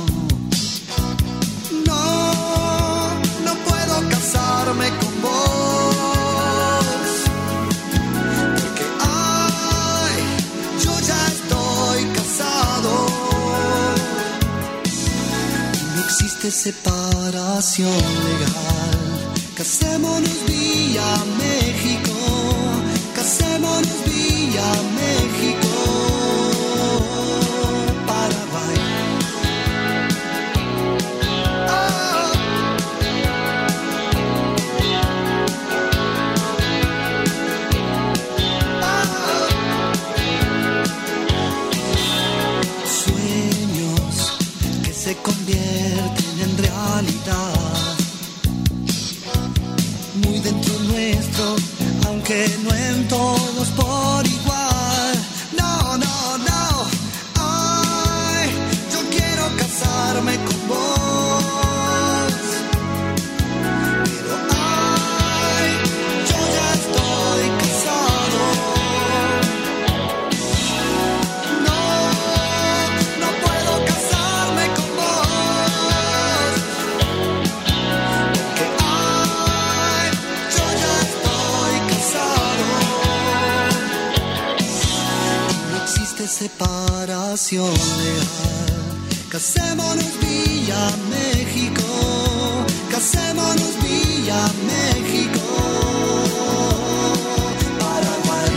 No puedo casarme con vos, porque yo ya estoy casado. Existe separación legal. Casémonos vía México. Casémonos vía México. Paraguay. Sueños que se convierten en realidad, muy dentro nuestro, aunque no en todos por igual. No, ay, yo quiero casarme con vos, pero ay, yo ya estoy casado. No puedo casarme con vos, porque ay, yo ya estoy casado. Y no existe separación legal. Casémonos vía México. Casémonos vía México. Paraguay.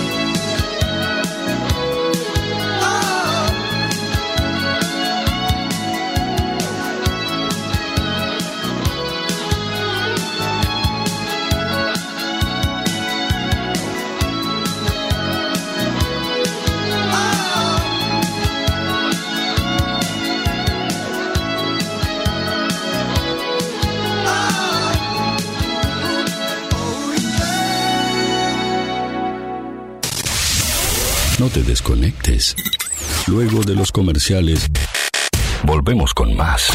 No te desconectes. Luego de los comerciales, volvemos con más.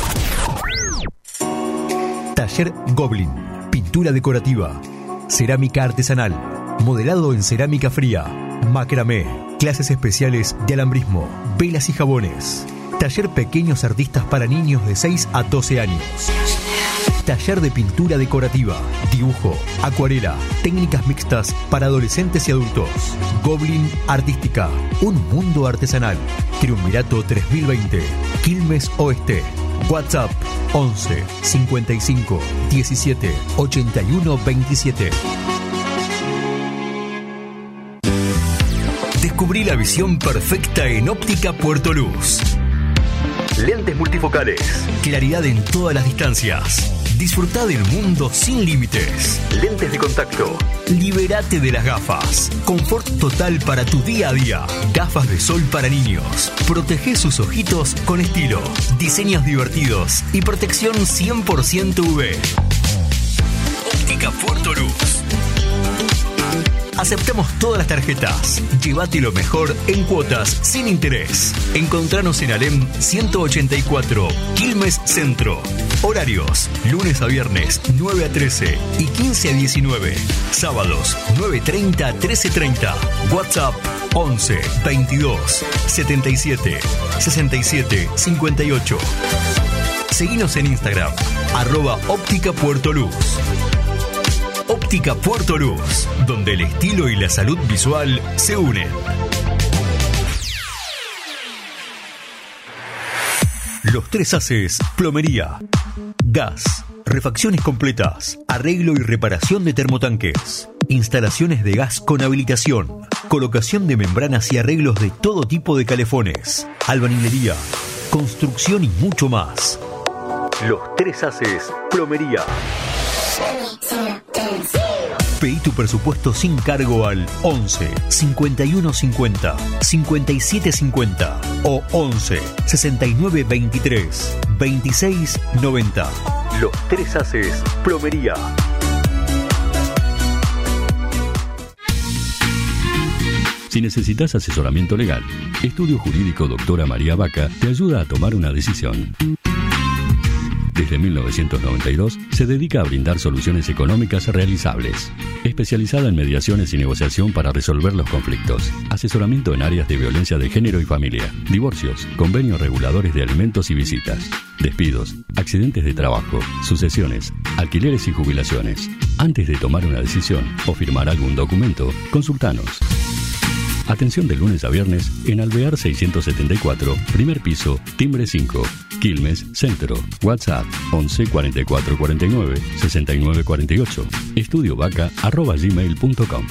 Taller Goblin. Pintura decorativa. Cerámica artesanal. Modelado en cerámica fría. Macramé. Clases especiales de alambrismo. Velas y jabones. Taller Pequeños Artistas para niños de 6 a 12 años. Taller de pintura decorativa, dibujo, acuarela, técnicas mixtas para adolescentes y adultos. Goblin Artística, un mundo artesanal. Triunvirato 3020, Quilmes Oeste. WhatsApp 11 55 17 81 27. Descubrí la visión perfecta en Óptica Puerto Luz. Lentes multifocales, claridad en todas las distancias. Disfrutá del mundo sin límites. Lentes de contacto. Libérate de las gafas. Confort total para tu día a día. Gafas de sol para niños. Protege sus ojitos con estilo. Diseños divertidos y protección 100% UV. Óptica Puerto Luz. Aceptamos todas las tarjetas. Llévate lo mejor en cuotas sin interés. Encontranos en Alem 184, Quilmes Centro. Horarios: lunes a viernes 9 a 13 y 15 a 19. Sábados 9:30 a 13:30. WhatsApp 11 22 77 67 58. Seguinos en Instagram @Óptica Puerto Luz. Óptica Puerto Luz, donde el estilo y la salud visual se unen. Los Tres Haces, plomería, gas, refacciones completas, arreglo y reparación de termotanques, instalaciones de gas con habilitación, colocación de membranas y arreglos de todo tipo de calefones, albañilería, construcción y mucho más. Los Tres Haces, plomería. Pedí tu presupuesto sin cargo al 11 51 50 57 50 o 11 69 23 26 90. Los Tres Haces, plomería. Si necesitas asesoramiento legal, Estudio Jurídico Doctora María Vaca te ayuda a tomar una decisión. Desde 1992 se dedica a brindar soluciones económicas realizables. Especializada en mediaciones y negociación para resolver los conflictos. Asesoramiento en áreas de violencia de género y familia. Divorcios, convenios reguladores de alimentos y visitas. Despidos, accidentes de trabajo, sucesiones, alquileres y jubilaciones. Antes de tomar una decisión o firmar algún documento, consultanos. Atención de lunes a viernes en Alvear 674, primer piso, timbre 5, Quilmes Centro. WhatsApp 11 44 49 69 48. estudiovaca@gmail.com.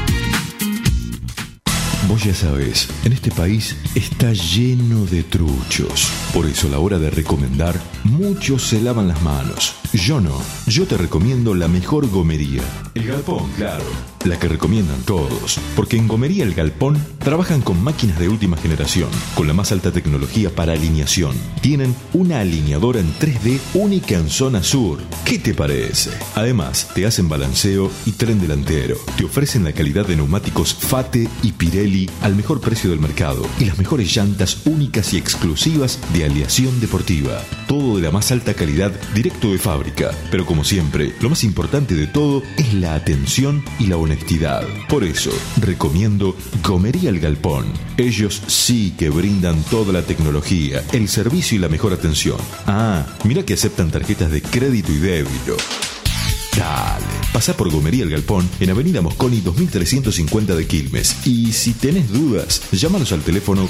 Vos ya sabés, en este país está lleno de truchos. Por eso a la hora de recomendar, muchos se lavan las manos. Yo no. Yo te recomiendo la mejor gomería. El Galpón, claro. La que recomiendan todos. Porque en Gomería El Galpón trabajan con máquinas de última generación, con la más alta tecnología para alineación. Tienen una alineadora en 3D única en zona sur. ¿Qué te parece? Además, te hacen balanceo y tren delantero. Te ofrecen la calidad de neumáticos Fate y Pirelli al mejor precio del mercado y las mejores llantas únicas y exclusivas de aleación deportiva. Todo de la más alta calidad directo de fábrica. Pero como siempre, lo más importante de todo es la atención y la honestidad. Por eso, recomiendo Gomería El Galpón. Ellos sí que brindan toda la tecnología, el servicio y la mejor atención. Ah, mira que aceptan tarjetas de crédito y débito. Dale, pasá por Gomería El Galpón en Avenida Mosconi 2350 de Quilmes. Y si tenés dudas, llámanos al teléfono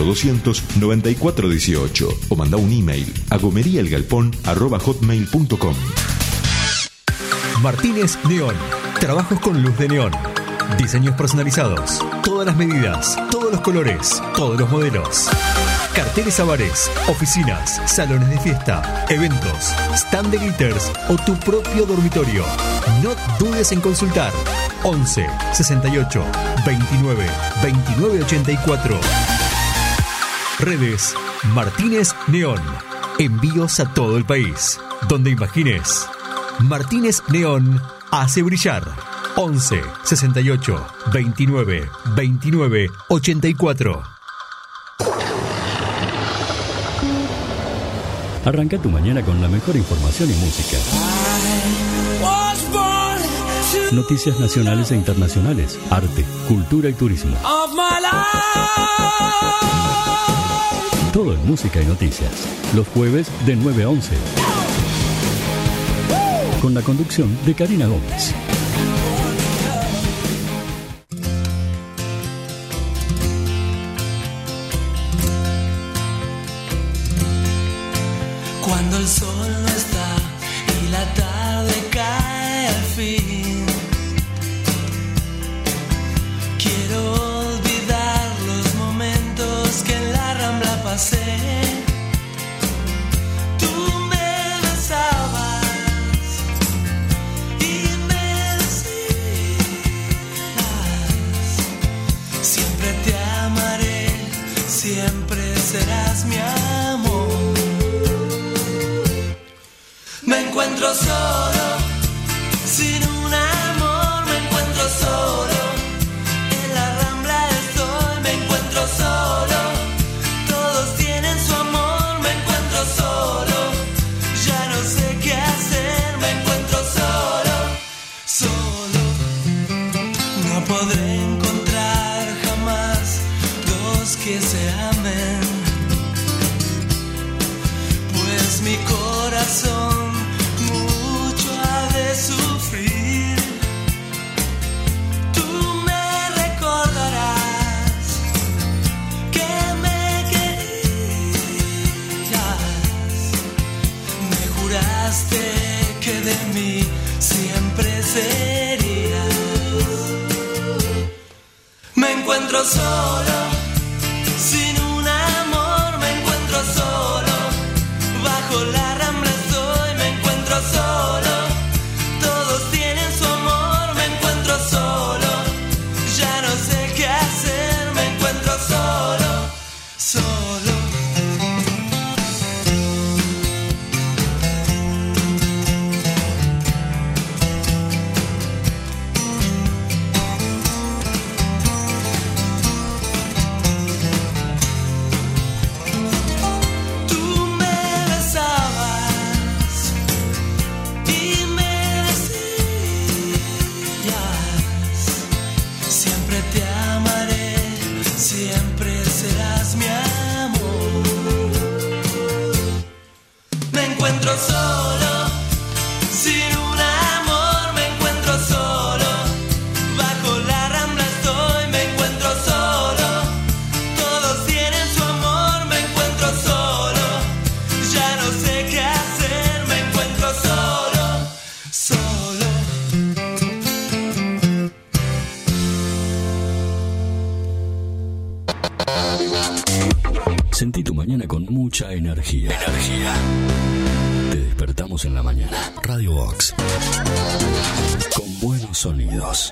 4200-9418 o mandá un email a gomeriaelgalpón@hotmail.com. Martínez Neón. Trabajos con luz de neón. Diseños personalizados. Todas las medidas, todos los colores, todos los modelos. Carteles a bares, oficinas, salones de fiesta, eventos, stand de glitters o tu propio dormitorio. No dudes en consultar. 11 68 29 29 84. Redes Martínez Neón. Envíos a todo el país. Donde imagines. Martínez Neón hace brillar. 11 68 29 29 84. Arranca tu mañana con la mejor información y música. Noticias nacionales e internacionales, arte, cultura y turismo. Todo en música y noticias. Los jueves de 9 a 11. con la conducción de Karina Gómez. Cuando el sol no está y la tarde cae al fin, quiero olvidar los momentos que en la Rambla pasé. Tú me besabas y me decías: siempre te amaré, siempre serás mi amor. Me encuentro solo, sin un amor, me encuentro solo. En la Rambla estoy, me encuentro solo. Todos tienen su amor, me encuentro solo. Ya no sé qué hacer, me encuentro solo. Solo, no podré encontrar jamás dos que se amen, pues mi corazón de sufrir. Tú me recordarás que me querías. Me juraste que de mí siempre serías. Me encuentro solo, sin un amor, me encuentro solo. Bajo la Rambla estoy, me encuentro solo. Solo, sin un amor, me encuentro solo. Bajo la Rambla estoy, me encuentro solo. Todos tienen su amor, me encuentro solo. Ya no sé qué hacer, me encuentro solo, solo. Sentí tu mañana con mucha energía. Te despertamos en la mañana. Radio Box. Con buenos sonidos.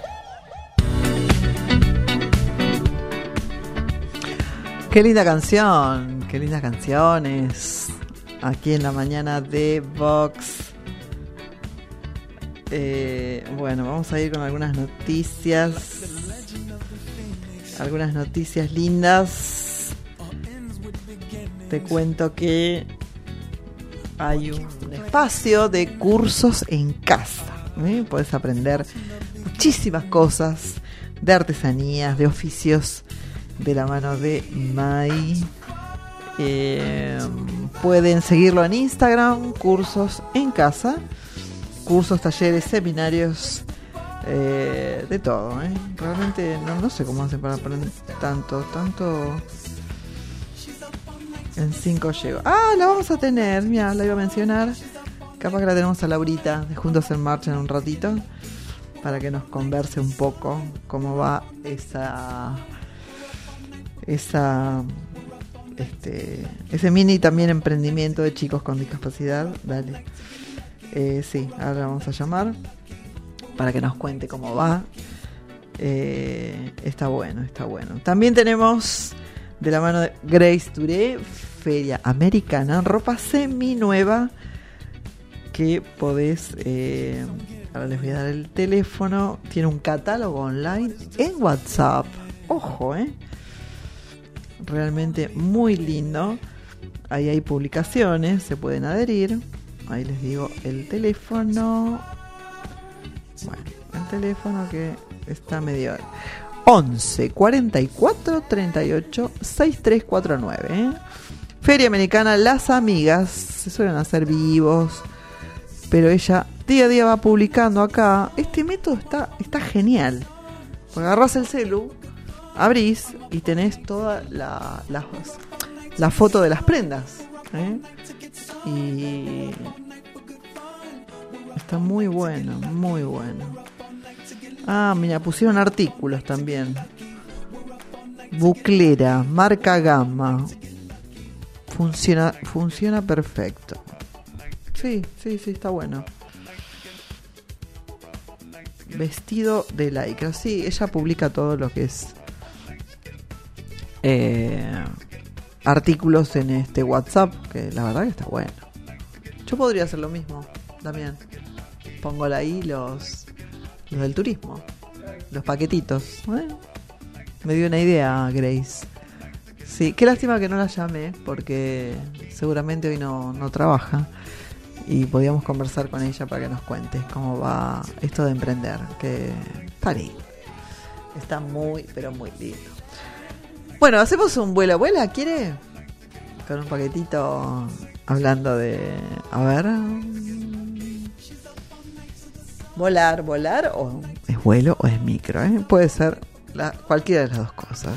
Qué linda canción. Qué lindas canciones. Aquí en la mañana de Vox. Bueno, vamos a ir con algunas noticias. Algunas noticias lindas. Te cuento que hay un espacio de cursos en casa. Puedes aprender muchísimas cosas de artesanías, de oficios de la mano de Mai. Pueden seguirlo en Instagram, cursos en casa, cursos, talleres, seminarios, de todo. Realmente no sé cómo hacen para aprender tanto. En 5 llego. La vamos a tener. Mira, la iba a mencionar. Capaz que la tenemos a Laurita de Juntos en Marcha en un ratito, para que nos converse un poco cómo va ese mini también emprendimiento de chicos con discapacidad. Dale. Sí, ahora la vamos a llamar para que nos cuente cómo va. Está bueno. También tenemos, de la mano de Grace Touré, Feria Americana, ropa semi-nueva que podés, ahora les voy a dar el teléfono, tiene un catálogo online en WhatsApp, ojo, realmente muy lindo, ahí hay publicaciones, se pueden adherir, ahí les digo el teléfono, bueno, el teléfono que está medio 11 44 38 6349. Feria Americana Las Amigas, se suelen hacer vivos, pero ella día a día va publicando acá. Este método está genial. Porque agarrás el celu, abrís y tenés toda la foto de las prendas. Y está muy bueno, muy bueno. Ah, mira, pusieron artículos también. Buclera, marca Gamma. Funciona perfecto. Sí, está bueno. Vestido de lycra. Sí, ella publica todo lo que es artículos en este WhatsApp, que la verdad que está bueno. Yo podría hacer lo mismo también. Pongo ahí los del turismo, los paquetitos. Me dio una idea, Grace. Sí, qué lástima que no la llamé, porque seguramente hoy no trabaja y podíamos conversar con ella para que nos cuente cómo va esto de emprender, que está lindo. Está muy, pero muy lindo. Bueno, hacemos un vuelo. ¿Abuela quiere? Con un paquetito hablando de... A ver... Volar, o es vuelo o es micro, puede ser cualquiera de las dos cosas.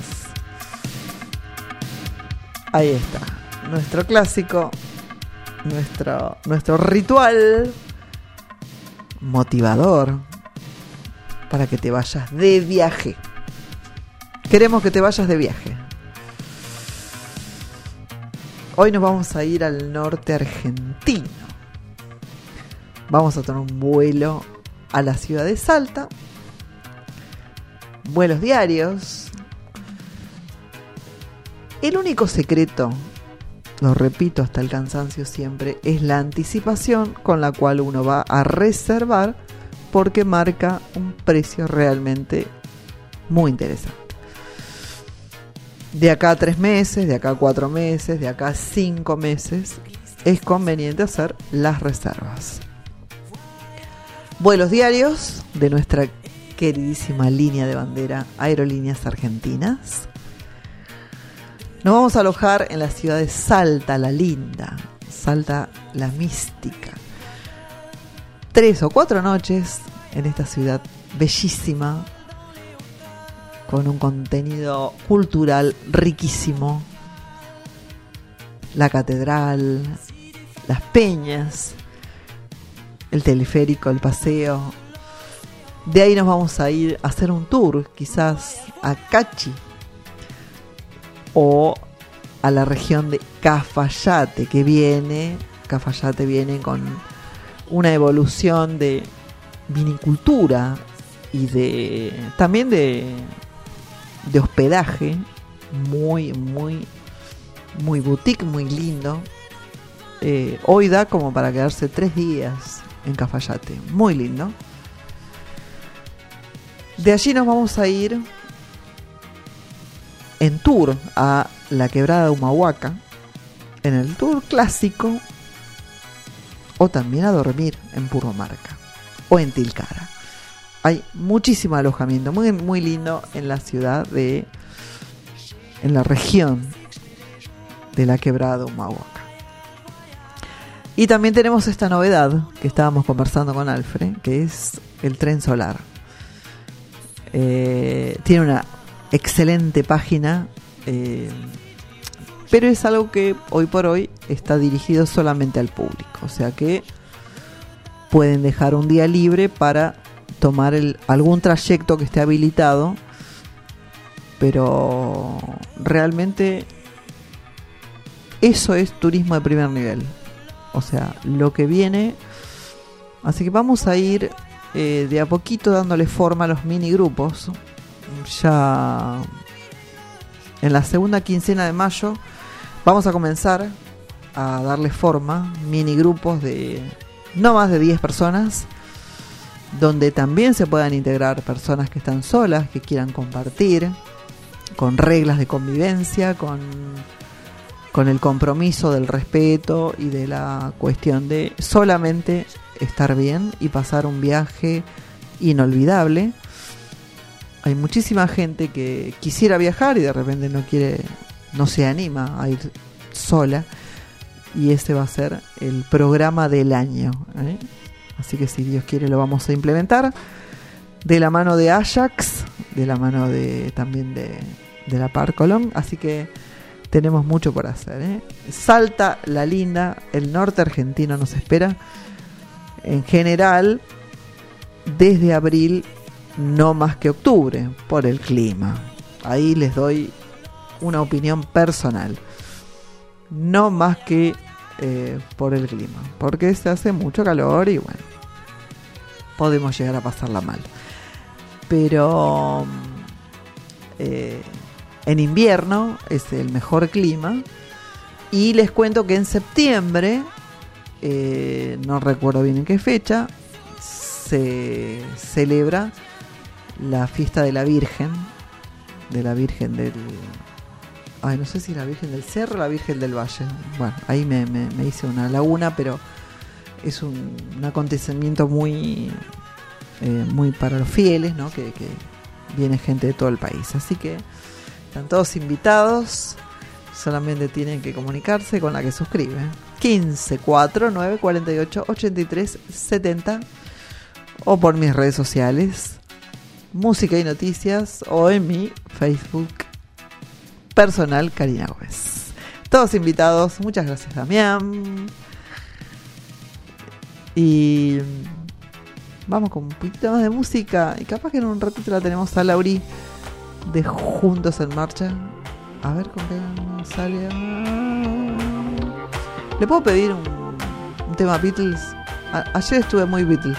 Ahí está, nuestro clásico, nuestro ritual motivador para que te vayas de viaje. Queremos que te vayas de viaje. Hoy nos vamos a ir al norte argentino. Vamos a tomar un vuelo a la ciudad de Salta. Vuelos diarios. El único secreto, lo repito hasta el cansancio siempre, es la anticipación con la cual uno va a reservar, porque marca un precio realmente muy interesante. De acá a 3 meses, de acá a 4 meses, de acá a 5 meses, es conveniente hacer las reservas. Vuelos diarios de nuestra queridísima línea de bandera Aerolíneas Argentinas. Nos vamos a alojar en la ciudad de Salta la Linda, Salta la Mística. 3 o 4 noches en esta ciudad bellísima, con un contenido cultural riquísimo. La catedral, las peñas, el teleférico, el paseo. De ahí nos vamos a ir a hacer un tour, quizás a Cachi o a la región de Cafayate, Cafayate viene con una evolución de vinicultura y también de hospedaje muy boutique, muy lindo. Hoy da como para quedarse 3 días en Cafayate, muy lindo. De allí nos vamos a ir en tour a la quebrada de Humahuaca, en el tour clásico, o también a dormir en Purmamarca o en Tilcara. Hay muchísimo alojamiento, muy lindo en la ciudad en la región de la quebrada de Humahuaca. Y también tenemos esta novedad que estábamos conversando con Alfred, que es el tren solar. Tiene una excelente página, pero es algo que hoy por hoy está dirigido solamente al público, o sea que pueden dejar un día libre para tomar algún trayecto que esté habilitado, pero realmente eso es turismo de primer nivel, o sea, lo que viene. Así que vamos a ir de a poquito dándole forma a los mini grupos. Ya en la segunda quincena de mayo vamos a comenzar a darle forma, mini grupos de no más de 10 personas, donde también se puedan integrar personas que están solas, que quieran compartir, con reglas de convivencia, con el compromiso del respeto y de la cuestión de solamente estar bien y pasar un viaje inolvidable. Hay muchísima gente que quisiera viajar y de repente no se anima a ir sola, y ese va a ser el programa del año, Así que si Dios quiere lo vamos a implementar. De la mano de Ajax, de la mano también de la Par Colón. Así que tenemos mucho por hacer, ¿eh? Salta la linda, el norte argentino nos espera. En general, desde abril, no más que octubre, por el clima. Ahí les doy una opinión personal. No más que por el clima, porque se hace mucho calor y bueno, podemos llegar a pasarla mal. Pero en invierno es el mejor clima. Y les cuento que en septiembre, no recuerdo bien en qué fecha, se celebra la fiesta de la Virgen del... Ay, no sé si la Virgen del Cerro o la Virgen del Valle. Bueno, ahí me hice una laguna, pero es un acontecimiento muy para los fieles, ¿no? Que viene gente de todo el país. Así que están todos invitados. Solamente tienen que comunicarse con la que suscribe. 15 49 48 83 70 o por mis redes sociales, Música y Noticias, o en mi Facebook personal, Karina Gómez. Todos invitados. Muchas gracias, Damián. Y vamos con un poquito más de música. Y capaz que en un ratito la tenemos a Lauri de Juntos en Marcha. A ver con qué sale. ¿Le puedo pedir un tema Beatles? Ayer estuve muy Beatles.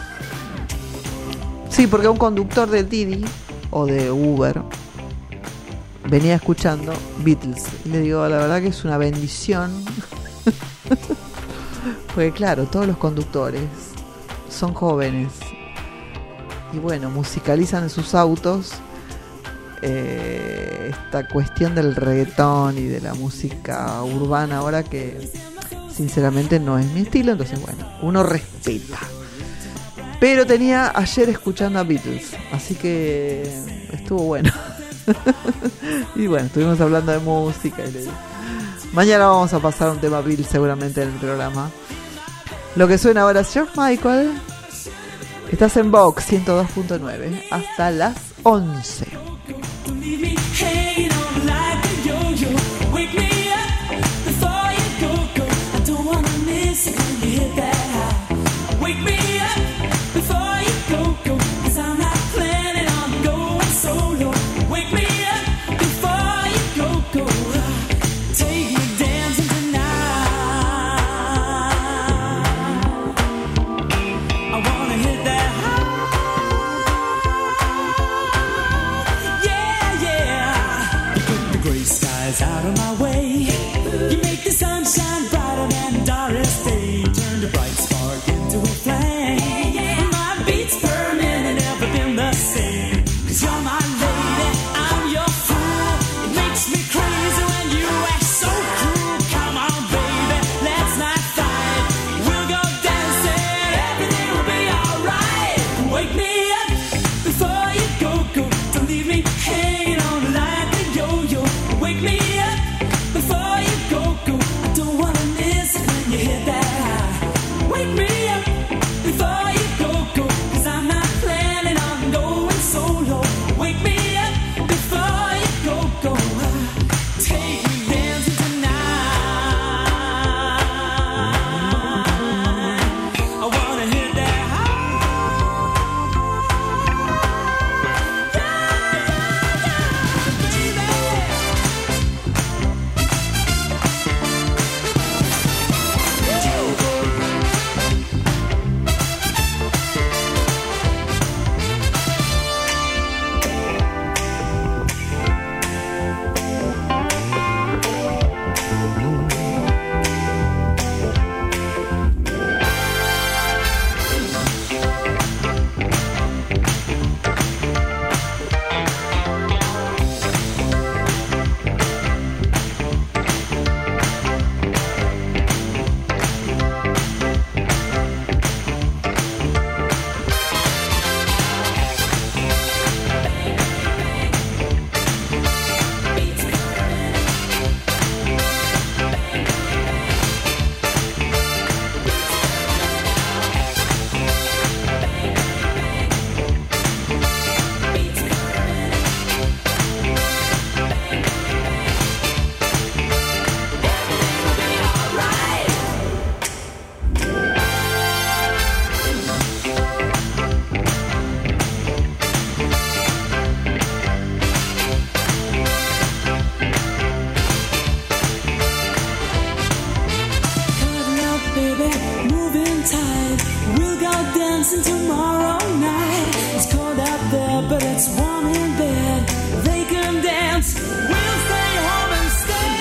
Sí, porque un conductor de Didi o de Uber venía escuchando Beatles. Y le digo, la verdad que es una bendición. Porque claro, todos los conductores son jóvenes. Y bueno, musicalizan en sus autos esta cuestión del reggaetón y de la música urbana ahora, que sinceramente no es mi estilo. Entonces bueno, uno respeta. Pero tenía ayer escuchando a Beatles, así que estuvo bueno. Y bueno, estuvimos hablando de música. Mañana vamos a pasar un tema Beatles seguramente en el programa. Lo que suena ahora es George Michael. Estás en Vox 102.9 hasta las 11. Yeah, yeah. dancing tomorrow night. It's cold out there, but it's warm in bed. They can dance, we'll stay home instead.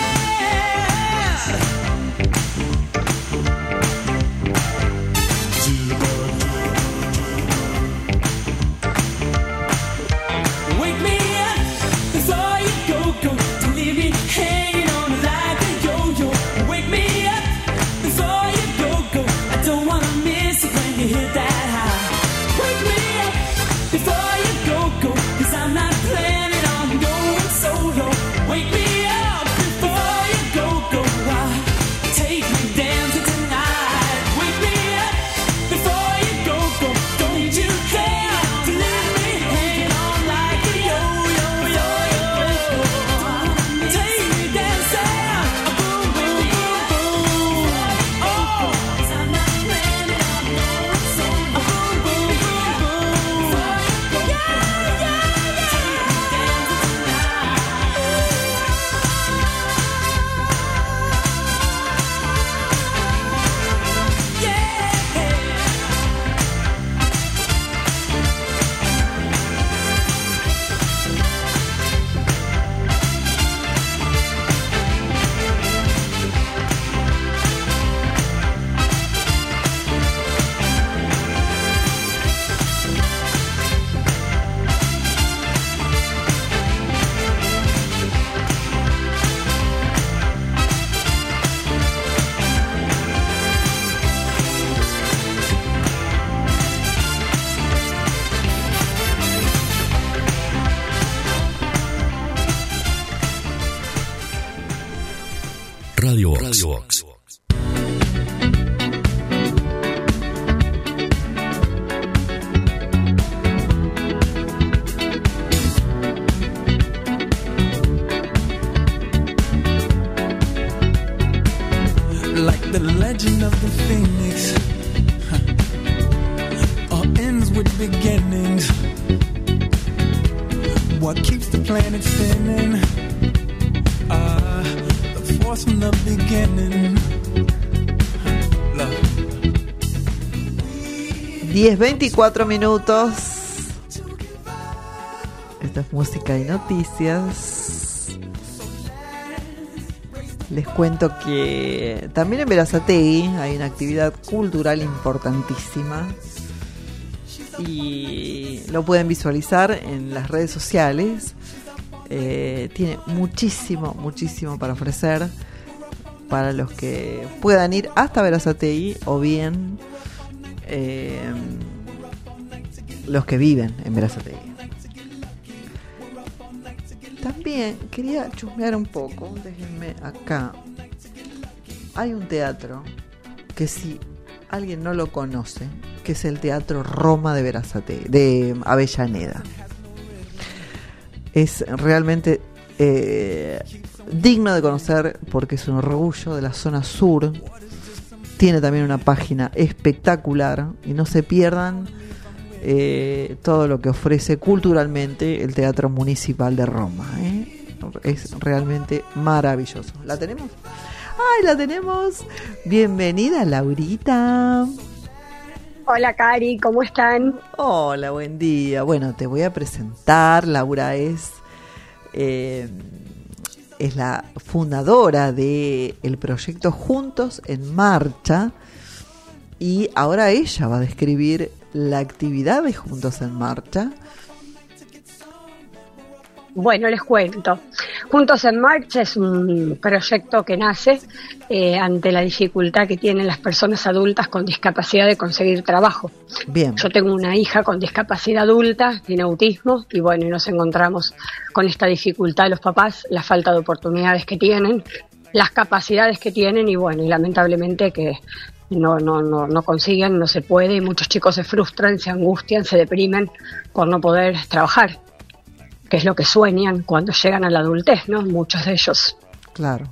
Wake me up before you go. Don't leave me hanging on like a yo-yo. Wake me up before you go. I don't wanna miss it when you hit that high. Wake me up before you go. 'Cause I'm not planning on going solo. Wake me up before you go. Take me dancing tonight. Wake me up before you go. Don't you dare to leave me hanging on like a yo-yo. Take me dancing, boom, boom, boom, boom. Oh, 'cause I'm not planning on going solo. Boom, boom, boom, boom. Yeah, yeah, Radio Box. like the legend of the phoenix, all ends with beginnings. What keeps the planet spinning? The force from the beginning. Love. 10:24 minutos. Esta es música y noticias. Les cuento que también en Berazategui hay una actividad cultural importantísima y lo pueden visualizar en las redes sociales. Tiene muchísimo para ofrecer para los que puedan ir hasta Berazategui o bien los que viven en Berazategui. También quería chusmear un poco, déjenme acá. Hay un teatro que si alguien no lo conoce, que es el Teatro Roma de Berazategui, de Avellaneda. Es realmente digno de conocer porque es un orgullo de la zona sur. Tiene también una página espectacular y no se pierdan todo lo que ofrece culturalmente el Teatro Municipal de Roma. Es realmente maravilloso. ¿La tenemos? ¡Ay, la tenemos! Bienvenida, Laurita. Hola, Cari, ¿cómo están? Hola, buen día. Bueno, te voy a presentar. Laura es la fundadora del proyecto Juntos en Marcha y ahora ella va a describir la actividad de Juntos en Marcha. Bueno, les cuento. Juntos en Marcha es un proyecto que nace ante la dificultad que tienen las personas adultas con discapacidad de conseguir trabajo. Bien. Yo tengo una hija con discapacidad adulta, tiene autismo, y bueno, y nos encontramos con esta dificultad de los papás, la falta de oportunidades que tienen, las capacidades que tienen, y bueno, y lamentablemente que no consiguen, no se puede, y muchos chicos se frustran, se angustian, se deprimen por no poder trabajar, que es lo que sueñan cuando llegan a la adultez, ¿no? Muchos de ellos. Claro.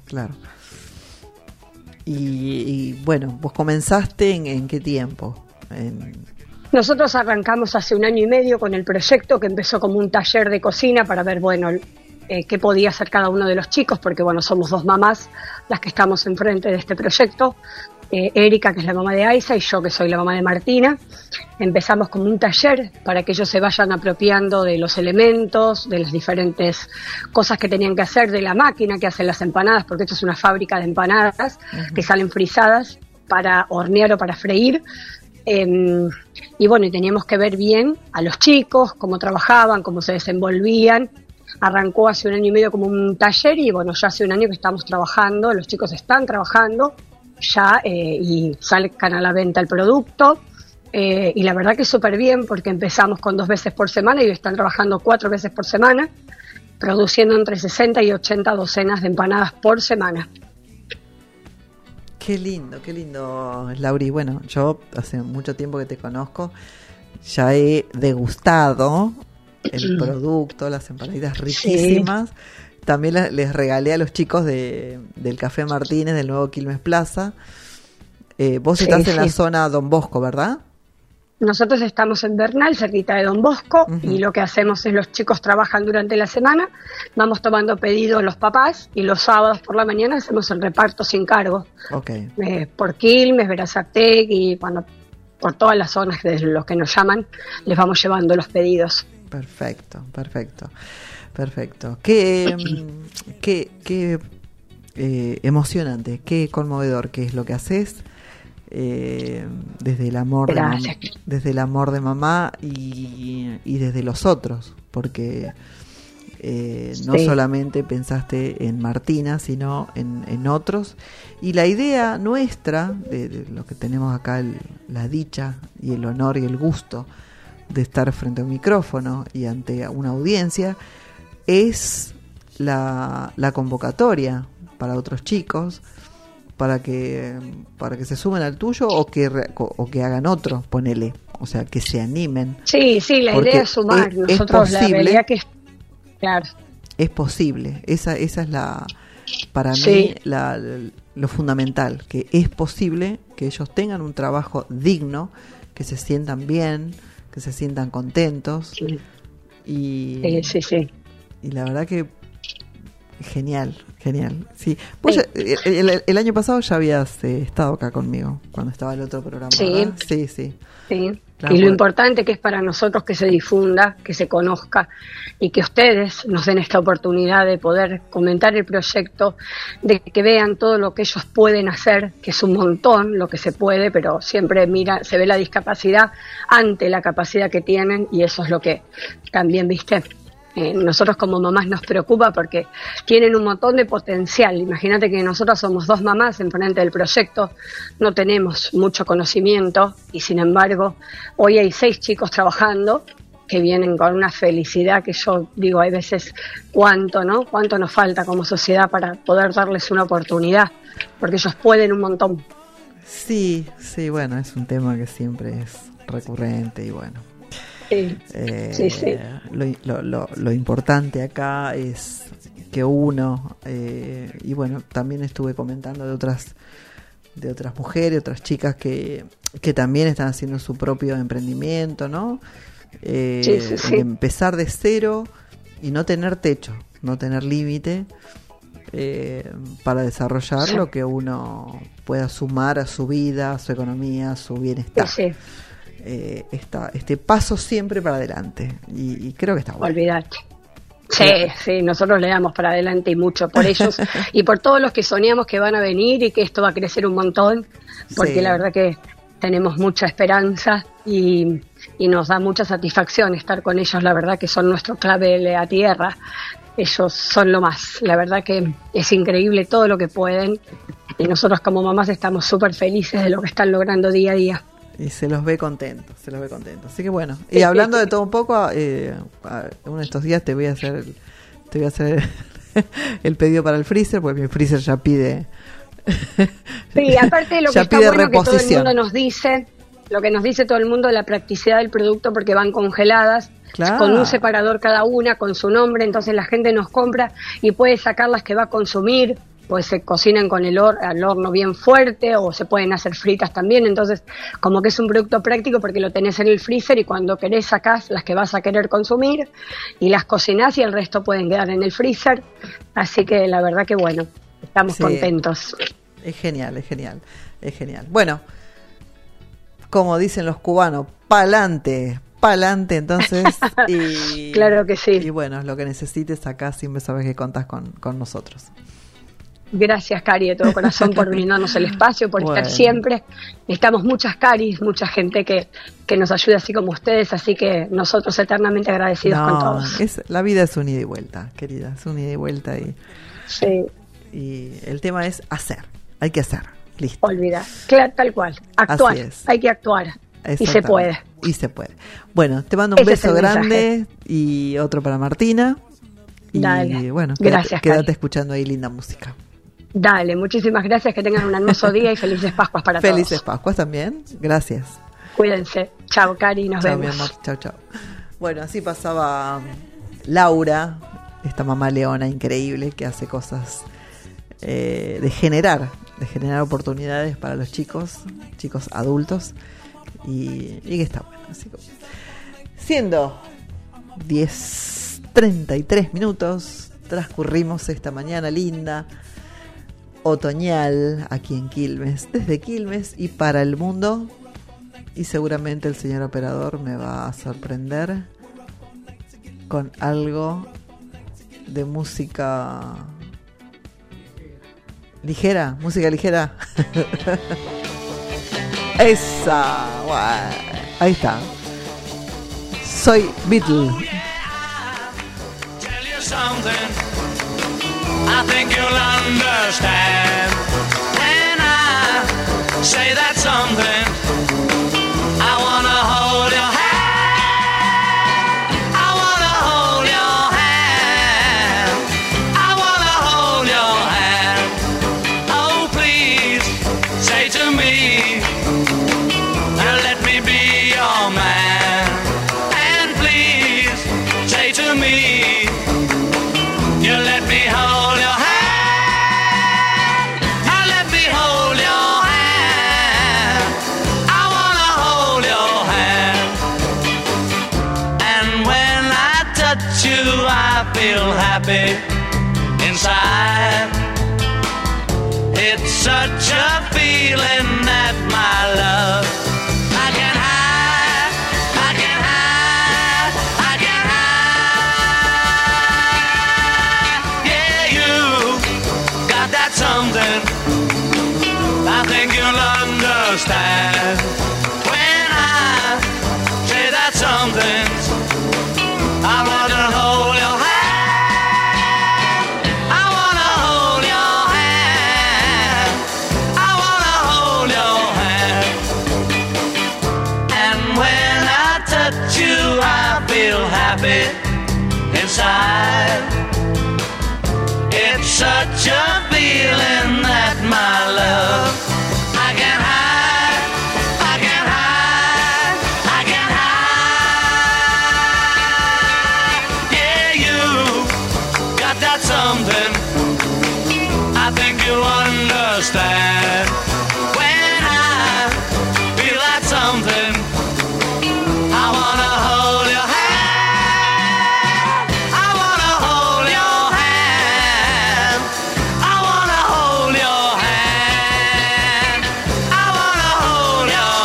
Y bueno, vos comenzaste en qué tiempo? Nosotros arrancamos hace 1 año y medio con el proyecto, que empezó como un taller de cocina para ver, bueno, qué podía hacer cada uno de los chicos, porque bueno, somos 2 mamás las que estamos enfrente de este proyecto. Erika, que es la mamá de Aiza, y yo, que soy la mamá de Martina. Empezamos como un taller para que ellos se vayan apropiando de los elementos, de las diferentes cosas que tenían que hacer, de la máquina que hace las empanadas, porque esto es una fábrica de empanadas que salen frisadas para hornear o para freír. Y bueno, y teníamos que ver bien a los chicos, cómo trabajaban, cómo se desenvolvían. Arrancó hace 1 año y medio como un taller y bueno, ya hace 1 año que estamos trabajando, los chicos están trabajando ya y sacan a la venta el producto. Y la verdad que súper bien, porque empezamos con 2 veces por semana y están trabajando 4 veces por semana, produciendo entre 60 y 80 docenas de empanadas por semana. Qué lindo, Lauri. Bueno, yo hace mucho tiempo que te conozco, ya he degustado el producto, las empanaditas riquísimas. Sí. También les regalé a los chicos del Café Martínez, del nuevo Quilmes Plaza. Vos estás en la zona Don Bosco, ¿verdad? Nosotros estamos en Bernal, cerquita de Don Bosco, y lo que hacemos es los chicos trabajan durante la semana, vamos tomando pedidos los papás, y los sábados por la mañana hacemos el reparto sin cargo. Okay. Por Quilmes, Berazategui, bueno, por todas las zonas de los que nos llaman, les vamos llevando los pedidos. Perfecto. Qué emocionante, qué conmovedor que es lo que haces. Desde el amor de mamá y desde los otros, porque no solamente pensaste en Martina, sino en otros, y la idea nuestra de lo que tenemos acá, la dicha y el honor y el gusto de estar frente a un micrófono y ante una audiencia, es la convocatoria para otros chicos, para que se sumen al tuyo o que hagan otro, ponele, o sea, que se animen. Sí, la idea es sumar. Nosotros la realidad que claro. Es posible, esa es para mí lo fundamental, que es posible que ellos tengan un trabajo digno, que se sientan bien, que se sientan contentos. Y la verdad que genial. Sí. Vos el año pasado ya habías estado acá conmigo cuando estaba el otro programa, ¿verdad? Sí. Claro, y lo importante que es para nosotros que se difunda, que se conozca y que ustedes nos den esta oportunidad de poder comentar el proyecto, de que vean todo lo que ellos pueden hacer, que es un montón lo que se puede, pero siempre se ve la discapacidad ante la capacidad que tienen, y eso es lo que también, viste, nosotros como mamás nos preocupa porque tienen un montón de potencial. Imagínate que nosotros somos 2 mamás en frente del proyecto, no tenemos mucho conocimiento y sin embargo hoy hay 6 chicos trabajando que vienen con una felicidad que yo digo, hay veces cuánto nos falta como sociedad para poder darles una oportunidad, porque ellos pueden un montón. Sí, bueno, es un tema que siempre es recurrente y bueno. Lo importante acá es que uno y bueno, también estuve comentando de otras mujeres, otras chicas que también están haciendo su propio emprendimiento, ¿no? Empezar de cero y no tener techo, no tener límite, para desarrollar lo que uno pueda sumar a su vida, a su economía, a su bienestar. Este paso siempre para adelante y creo que está bueno. Olvídate. Sí, nosotros le damos para adelante y mucho por ellos y por todos los que soñamos que van a venir y que esto va a crecer un montón, porque la verdad que tenemos mucha esperanza y nos da mucha satisfacción estar con ellos. La verdad que son nuestro clave a tierra, ellos son lo más. La verdad que es increíble todo lo que pueden y nosotros como mamás estamos súper felices de lo que están logrando día a día. Y se los ve contentos. Así que bueno, y hablando de todo un poco, uno de estos días te voy a hacer el pedido para el freezer, porque mi freezer ya pide. Sí, aparte de lo que está bueno que todo el mundo nos dice, lo que nos dice todo el mundo de la practicidad del producto, porque van congeladas, con un separador cada una, con su nombre, entonces la gente nos compra y puede sacar las que va a consumir. Pues se cocinan con al horno bien fuerte o se pueden hacer fritas también, entonces como que es un producto práctico porque lo tenés en el freezer y cuando querés sacás las que vas a querer consumir y las cocinás y el resto pueden quedar en el freezer, así que la verdad que bueno, estamos contentos. Es genial, es genial, es genial. Bueno, como dicen los cubanos, pa'lante entonces. Y, claro que sí. Y bueno, lo que necesites acá, siempre sabes que contás con nosotros. Gracias, Cari, de todo corazón, por brindarnos el espacio, por estar siempre. Necesitamos muchas Caris, mucha gente que nos ayude así como ustedes, así que nosotros eternamente agradecidos con todos. La vida es un ida y vuelta, querida, es un ida y vuelta. Sí. Y el tema es hacer, hay que hacer, listo. Olvida, claro, tal cual, actuar, Así es. hay que actuar. Y se puede. Y se puede. Bueno, te mando un Ese es beso el grande mensaje. y otro para Martina. Y Dale. bueno, Gracias, quédate Cari. escuchando ahí linda música. Dale, muchísimas gracias, que tengan un hermoso día y felices Pascuas para Felices todos. Pascuas también, gracias. Cuídense. Chao, Cari, nos Chao, mi vemos. amor, chao, chao. Bueno, así pasaba Laura, esta mamá leona increíble que hace cosas de generar oportunidades para los chicos adultos y que está bueno. Así que, siendo 10:33 minutos, transcurrimos esta mañana linda, otoñal, aquí en Quilmes, desde Quilmes y para el mundo. Y seguramente el señor operador me va a sorprender con algo de música ligera, esa, guay. Ahí está. Soy Beatle. Tell you something, I think you'll understand when I say that something. I wanna hold your hand. I wanna hold your hand. I wanna hold your hand. Oh, please say to me, now let me be your man. And please say to me, you let me hold your hand. Now let me hold your hand. I wanna hold your hand. And when I touch you, I feel happy inside. It's such a feeling that my love I can hide, I can hide, I can hide. Yeah, you got that something I think you'll understand when I say that something. I wanna hold your hand. I wanna hold your hand. I wanna hold your hand. And when I touch you, I feel happy inside. It's such a feeling that my love I can hide, I can hide, I can hide. Yeah, you got that something I think you'll understand when I feel that something. I wanna hold your hand. I wanna hold your hand. I wanna hold your hand. I wanna hold your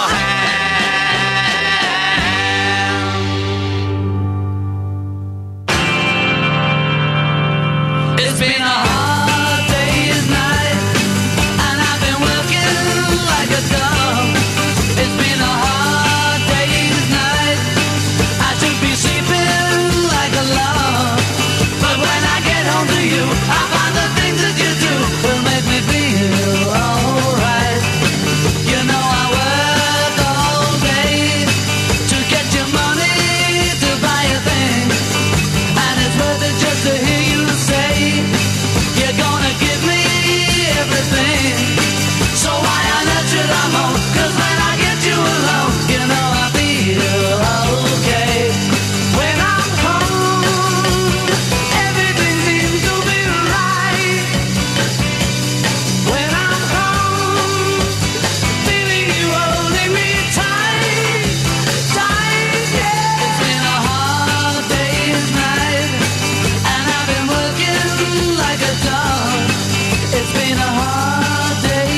hand. It's been a hard day's night, and I've been working like a dog. It's been a hard day's night. I should be sleeping like a log. But when I get home to you, I find the things that you do will make me feel alright. You know I work all day to get your money to buy a thing, and it's worth it just to hear you say you're gonna give me everything. So why on earth should I moan? 'Cause when I get you alone, you know I feel okay. When I'm home, everything seems to be right. When I'm home, feeling you holding me tight, tight, yeah. It's been a hard day's night, and I've been working like a dog. It's been a hard day's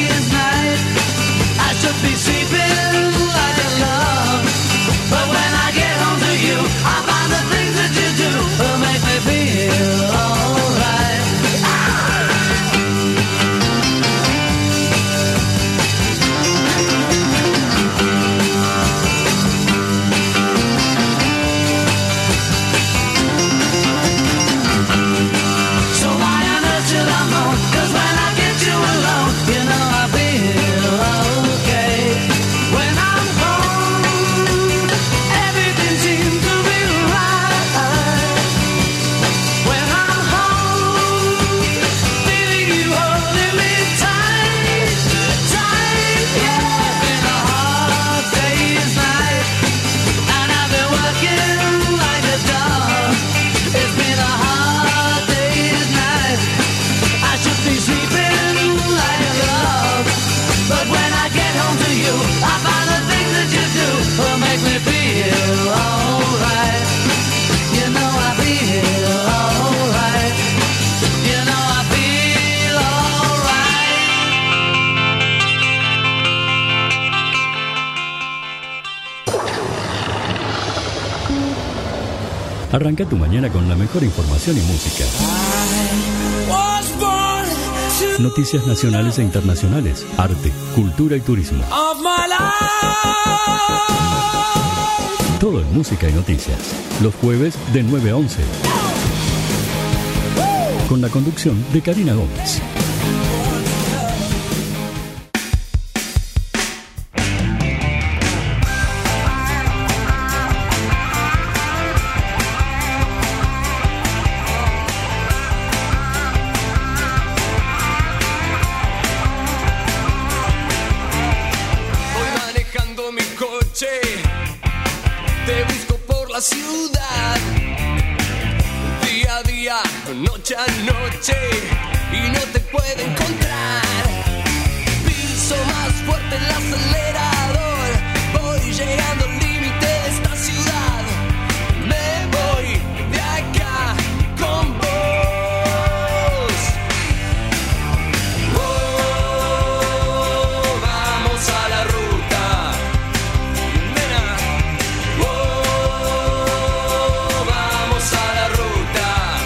Arranca tu mañana con la mejor información y música. Was born to Noticias nacionales e internacionales, arte, cultura y turismo. of my life. Todo en música y noticias. Los jueves de 9 a 11. Con la conducción de Karina Gómez. Voy manejando mi coche, te busco por la ciudad, día a día, noche a noche, y no te puedo encontrar. Piso más fuerte el acelerador, voy llegando al límite de esta ciudad. Me voy de acá con vos. Oh, vamos a la ruta, nena. Oh, vamos a la ruta.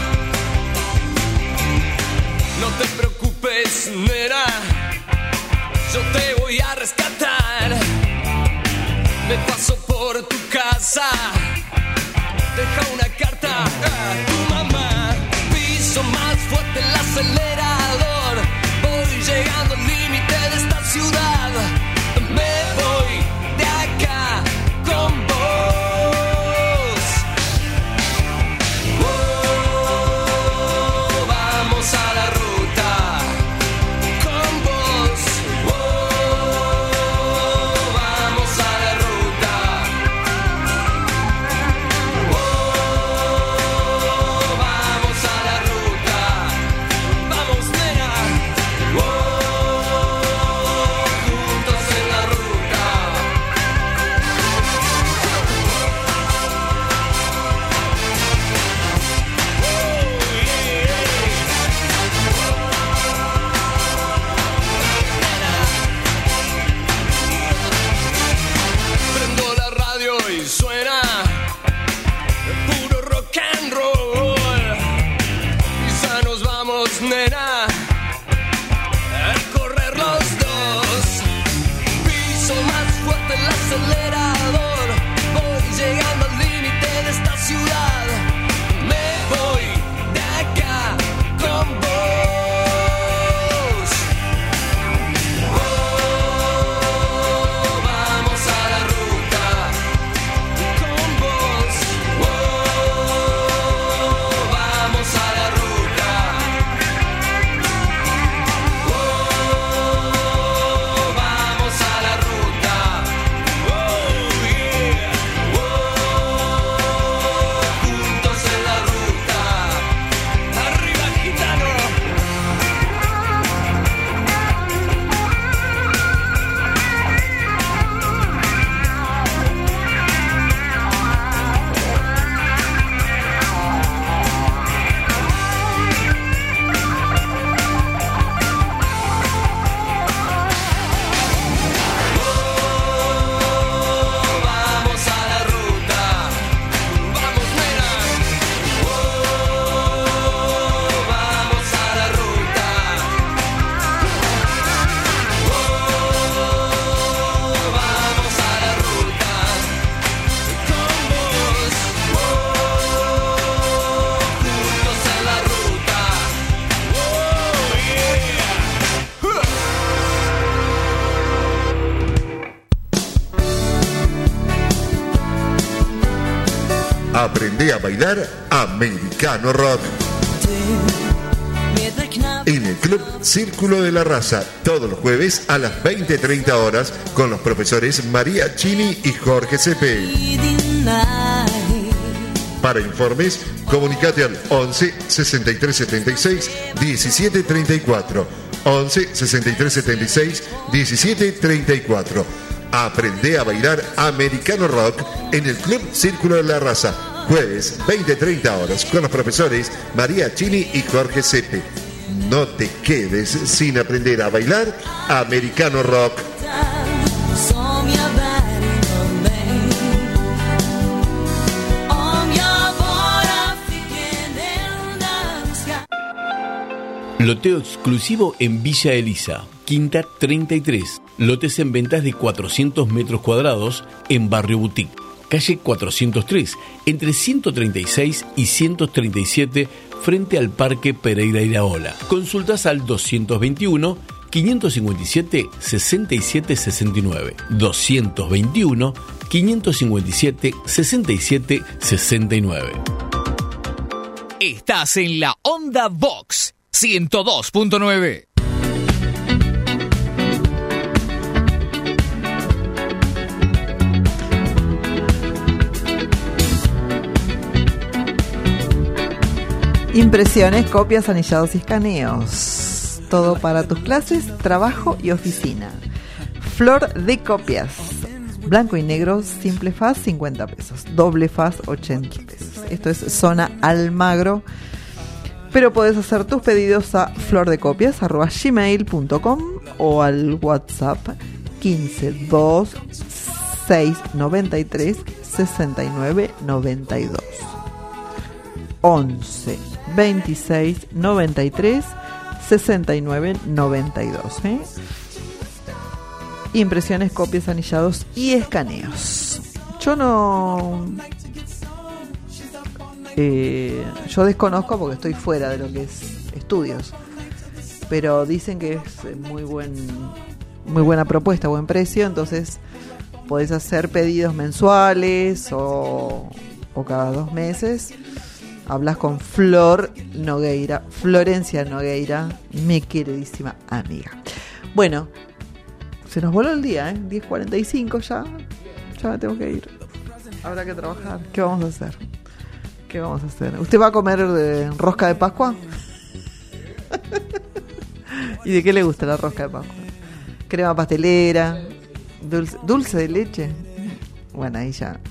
No te preocupes, nena, yo te voy a rescatar. Me paso por tu casa, deja una carta a tu mamá. Piso más fuerte el acelerador, voy llegando al límite de esta ciudad. Me voy de acá con vos. Oh, vamos a la ruta con vos. Oh, vamos a la ruta. Oh, vamos a la ruta. Vamos, nena. Oh, juntos en la ruta. Prendo la radio y suena puro rock and roll. Quizá nos vamos, nena, a correr los dos. Piso más fuerte el acelerador, voy llegando al límite de esta ciudad. Me voy de acá con vos. Oh, vamos a la ruta con vos. Oh, vamos a la ruta. Oh, vamos a la ruta. Oh, yeah. Oh, juntos en la ruta. Arriba, gitano. Vamos a la ruta, vamos, nena. Oh, vamos a la ruta. Oh, vamos a la ruta con vos. Oh, juntos en la ruta. Oh, yeah. Aprende a bailar Americano Rock. En el Club Círculo de la Raza, todos los jueves a las 20:30 horas, con los profesores María Chini y Jorge Cepey. Para informes, comunicate al 11 63 76 17 34. 11 63 76 17 34. Aprende a bailar Americano Rock en el Club Círculo de la Raza, jueves 20:30 horas, con los profesores María Chini y Jorge Cepey. No te quedes sin aprender a bailar Americano Rock. Som jag bär inom mig. Om jag var Loteo exclusivo en Villa Elisa, Quinta 33. Lotes en ventas de 400 metros cuadrados en Barrio Boutique. Calle 403, entre 136 y 137, frente al Parque Pereira Iraola. Consultas al 221 557 67 69. 221 557 67 69. Estás en la Onda Vox 102.9. Impresiones, copias, anillados y escaneos. Todo para tus clases, trabajo y oficina. Flor de copias. Blanco y negro, simple faz, 50 pesos. Doble faz, 80 pesos. Esto es zona Almagro. Pero podés hacer tus pedidos a flordecopias@gmail.com o al WhatsApp 15 2 6 93 69 92. 11 26 93 69 92. Impresiones, copias, anillados y escaneos. Yo desconozco porque estoy fuera de lo que es estudios, pero dicen que es muy buena propuesta, buen precio. Entonces podés hacer pedidos mensuales o cada 2 meses. Hablas con Florencia Nogueira, mi queridísima amiga. Bueno, se nos voló el día, 10:45 ya me tengo que ir. Habrá que trabajar. ¿Qué vamos a hacer? ¿Usted va a comer rosca de Pascua? ¿Y de qué le gusta la rosca de Pascua? Crema pastelera, dulce de leche. Bueno, ahí ya.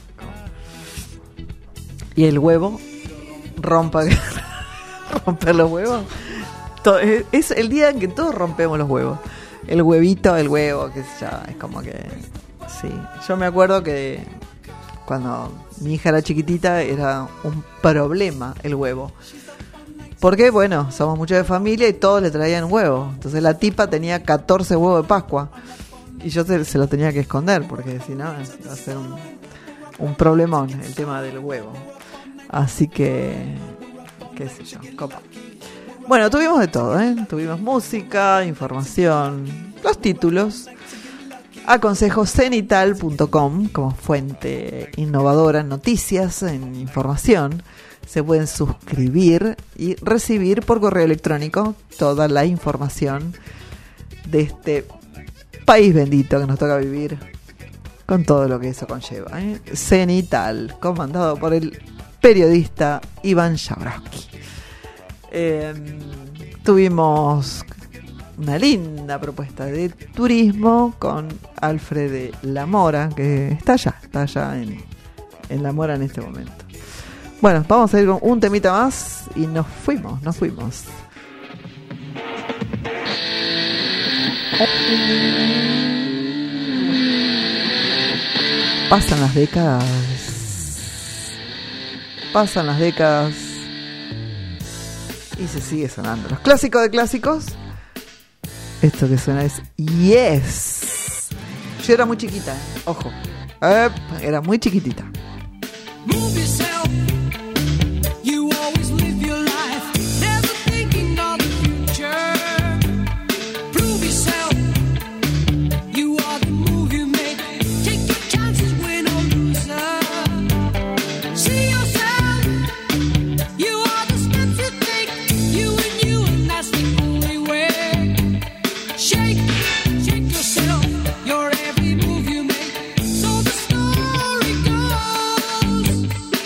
¿Y el huevo? Romper los huevos. Es el día en que todos rompemos los huevos. El huevito, el huevo, que ya es como que... Sí, yo me acuerdo que cuando mi hija era chiquitita era un problema el huevo. Porque, bueno, somos muchos de familia y todos le traían huevo. Entonces la tipa tenía 14 huevos de Pascua. Y yo se los tenía que esconder porque si no va a ser un problemón el tema del huevo. Así que, qué sé yo, copa. Bueno, tuvimos de todo, Tuvimos música, información, los títulos. Aconsejo cenital.com como fuente innovadora en noticias, en información. Se pueden suscribir y recibir por correo electrónico toda la información de este país bendito que nos toca vivir, con todo lo que eso conlleva. Cenital, comandado por el periodista Iván Jabrowski. Tuvimos una linda propuesta de turismo con Alfred de La Mora, que está allá en La Mora en este momento. Bueno, vamos a ir con un temita más y nos fuimos. Pasan las décadas y se sigue sonando. Los clásicos de clásicos. Esto que suena es Yes. Yo era muy chiquita, ojo. Era muy chiquitita. Move yourself. You always live your life. Never thinking of the future. Prove yourself. You are the move you make. Take your chances, win or loser. See yourself. You are the steps you take. You, and that's the only way. Shake yourself. Your every move you make. So the story goes.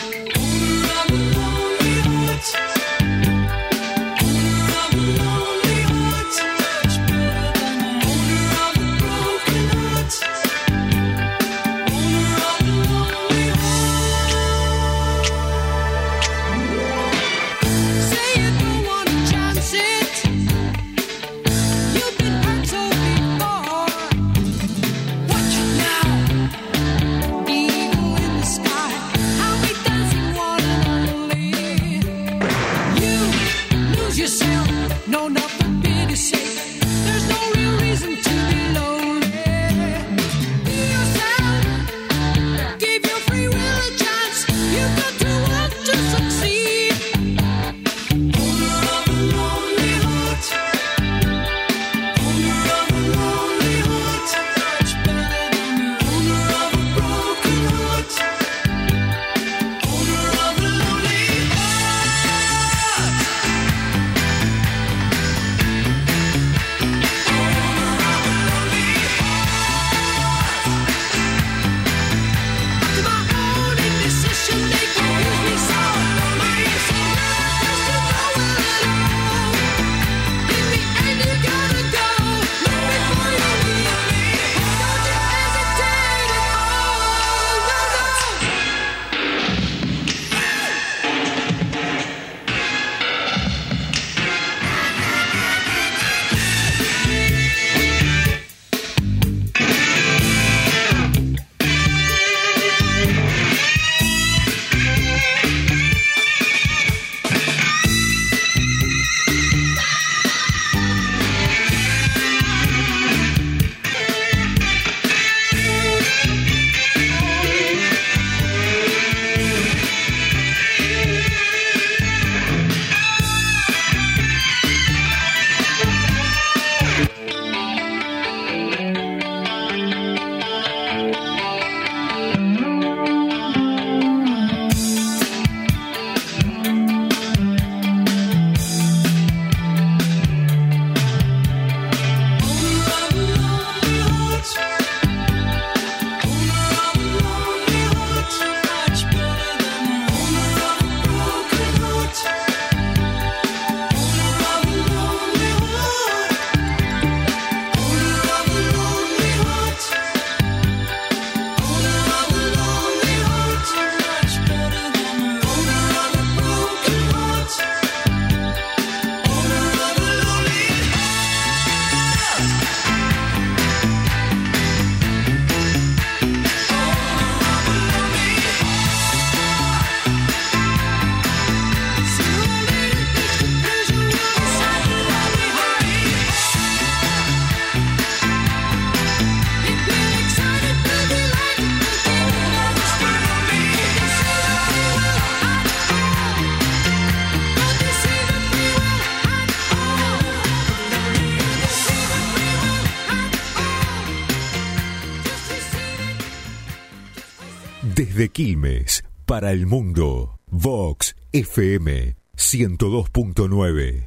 Desde Quilmes, para el mundo, Vox FM 102.9.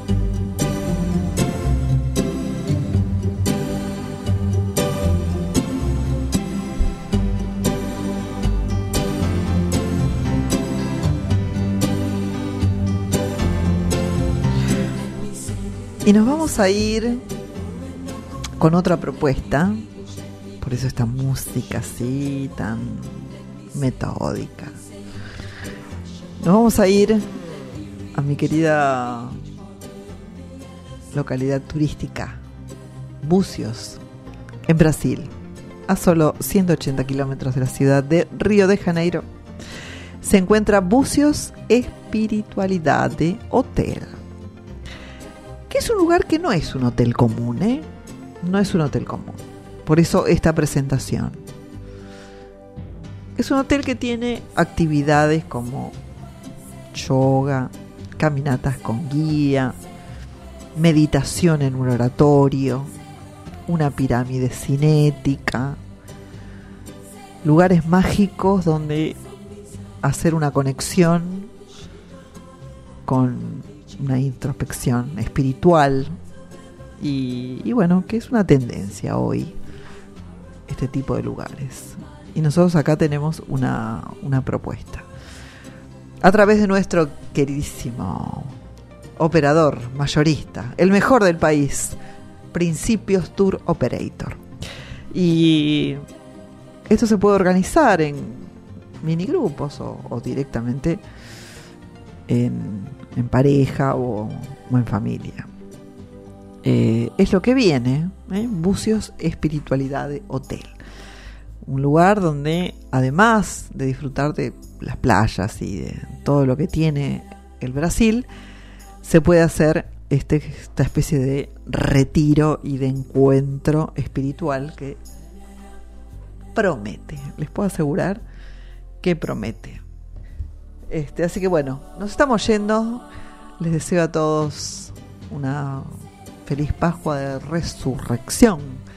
Y nos vamos a ir con otra propuesta, por eso esta música así tan metódica. Nos vamos a ir a mi querida localidad turística, Búzios, en Brasil, a solo 180 kilómetros de la ciudad de Río de Janeiro. Se encuentra Búzios Espiritualidade Hotel, que es un lugar que no es un hotel común, ¿eh? No es un hotel común. Por eso esta presentación. Es un hotel que tiene actividades como yoga, caminatas con guía, meditación en un oratorio, una pirámide cinética, lugares mágicos donde hacer una conexión con una introspección espiritual y bueno, que es una tendencia hoy este tipo de lugares. Y nosotros acá tenemos una propuesta a través de nuestro queridísimo operador mayorista, el mejor del país, Principios Tour Operator. Y esto se puede organizar en minigrupos o directamente en pareja o en familia. Es lo que viene, Búzios Espiritualidade Hotel, un lugar donde además de disfrutar de las playas y de todo lo que tiene el Brasil, se puede hacer esta especie de retiro y de encuentro espiritual que promete, les puedo asegurar que promete. Así que bueno, nos estamos yendo. Les deseo a todos una feliz Pascua de Resurrección.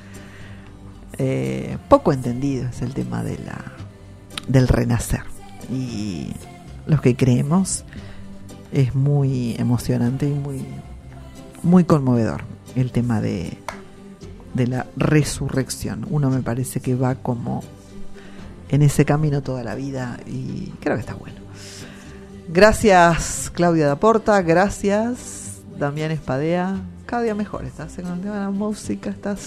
Poco entendido es el tema del renacer, y los que creemos es muy emocionante y muy conmovedor el tema de la resurrección. Uno me parece que va como en ese camino toda la vida y creo que está bueno. Gracias Claudia Daporta, gracias Damián Espadea. Cada día mejor estás con el tema de la música,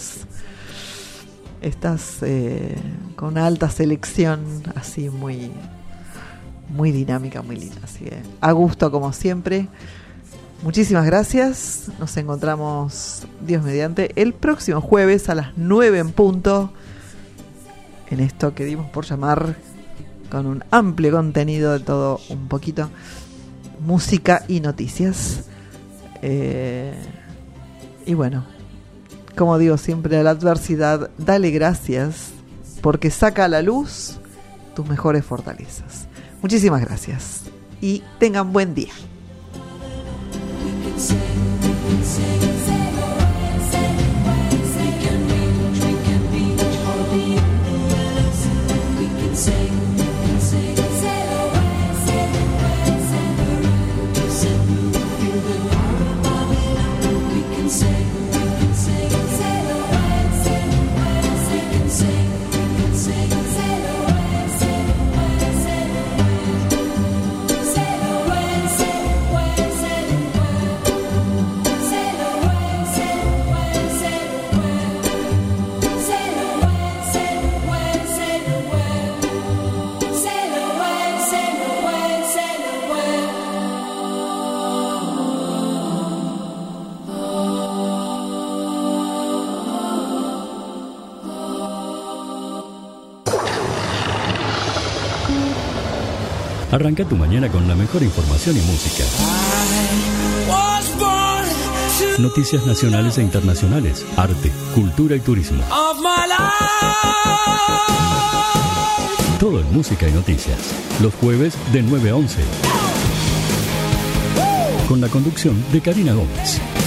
estás con una alta selección así muy dinámica, muy linda, así que a gusto como siempre. Muchísimas gracias, nos encontramos Dios mediante el próximo jueves a las 9 en punto en esto que dimos por llamar, con un amplio contenido de todo un poquito, música y noticias. Y bueno, como digo siempre, a la adversidad dale gracias, porque saca a la luz tus mejores fortalezas. Muchísimas gracias y tengan buen día. Arranca tu mañana con la mejor información y música. Noticias nacionales e internacionales, arte, cultura y turismo. Todo en música y noticias. Los jueves de 9 a 11. Con la conducción de Karina Gómez.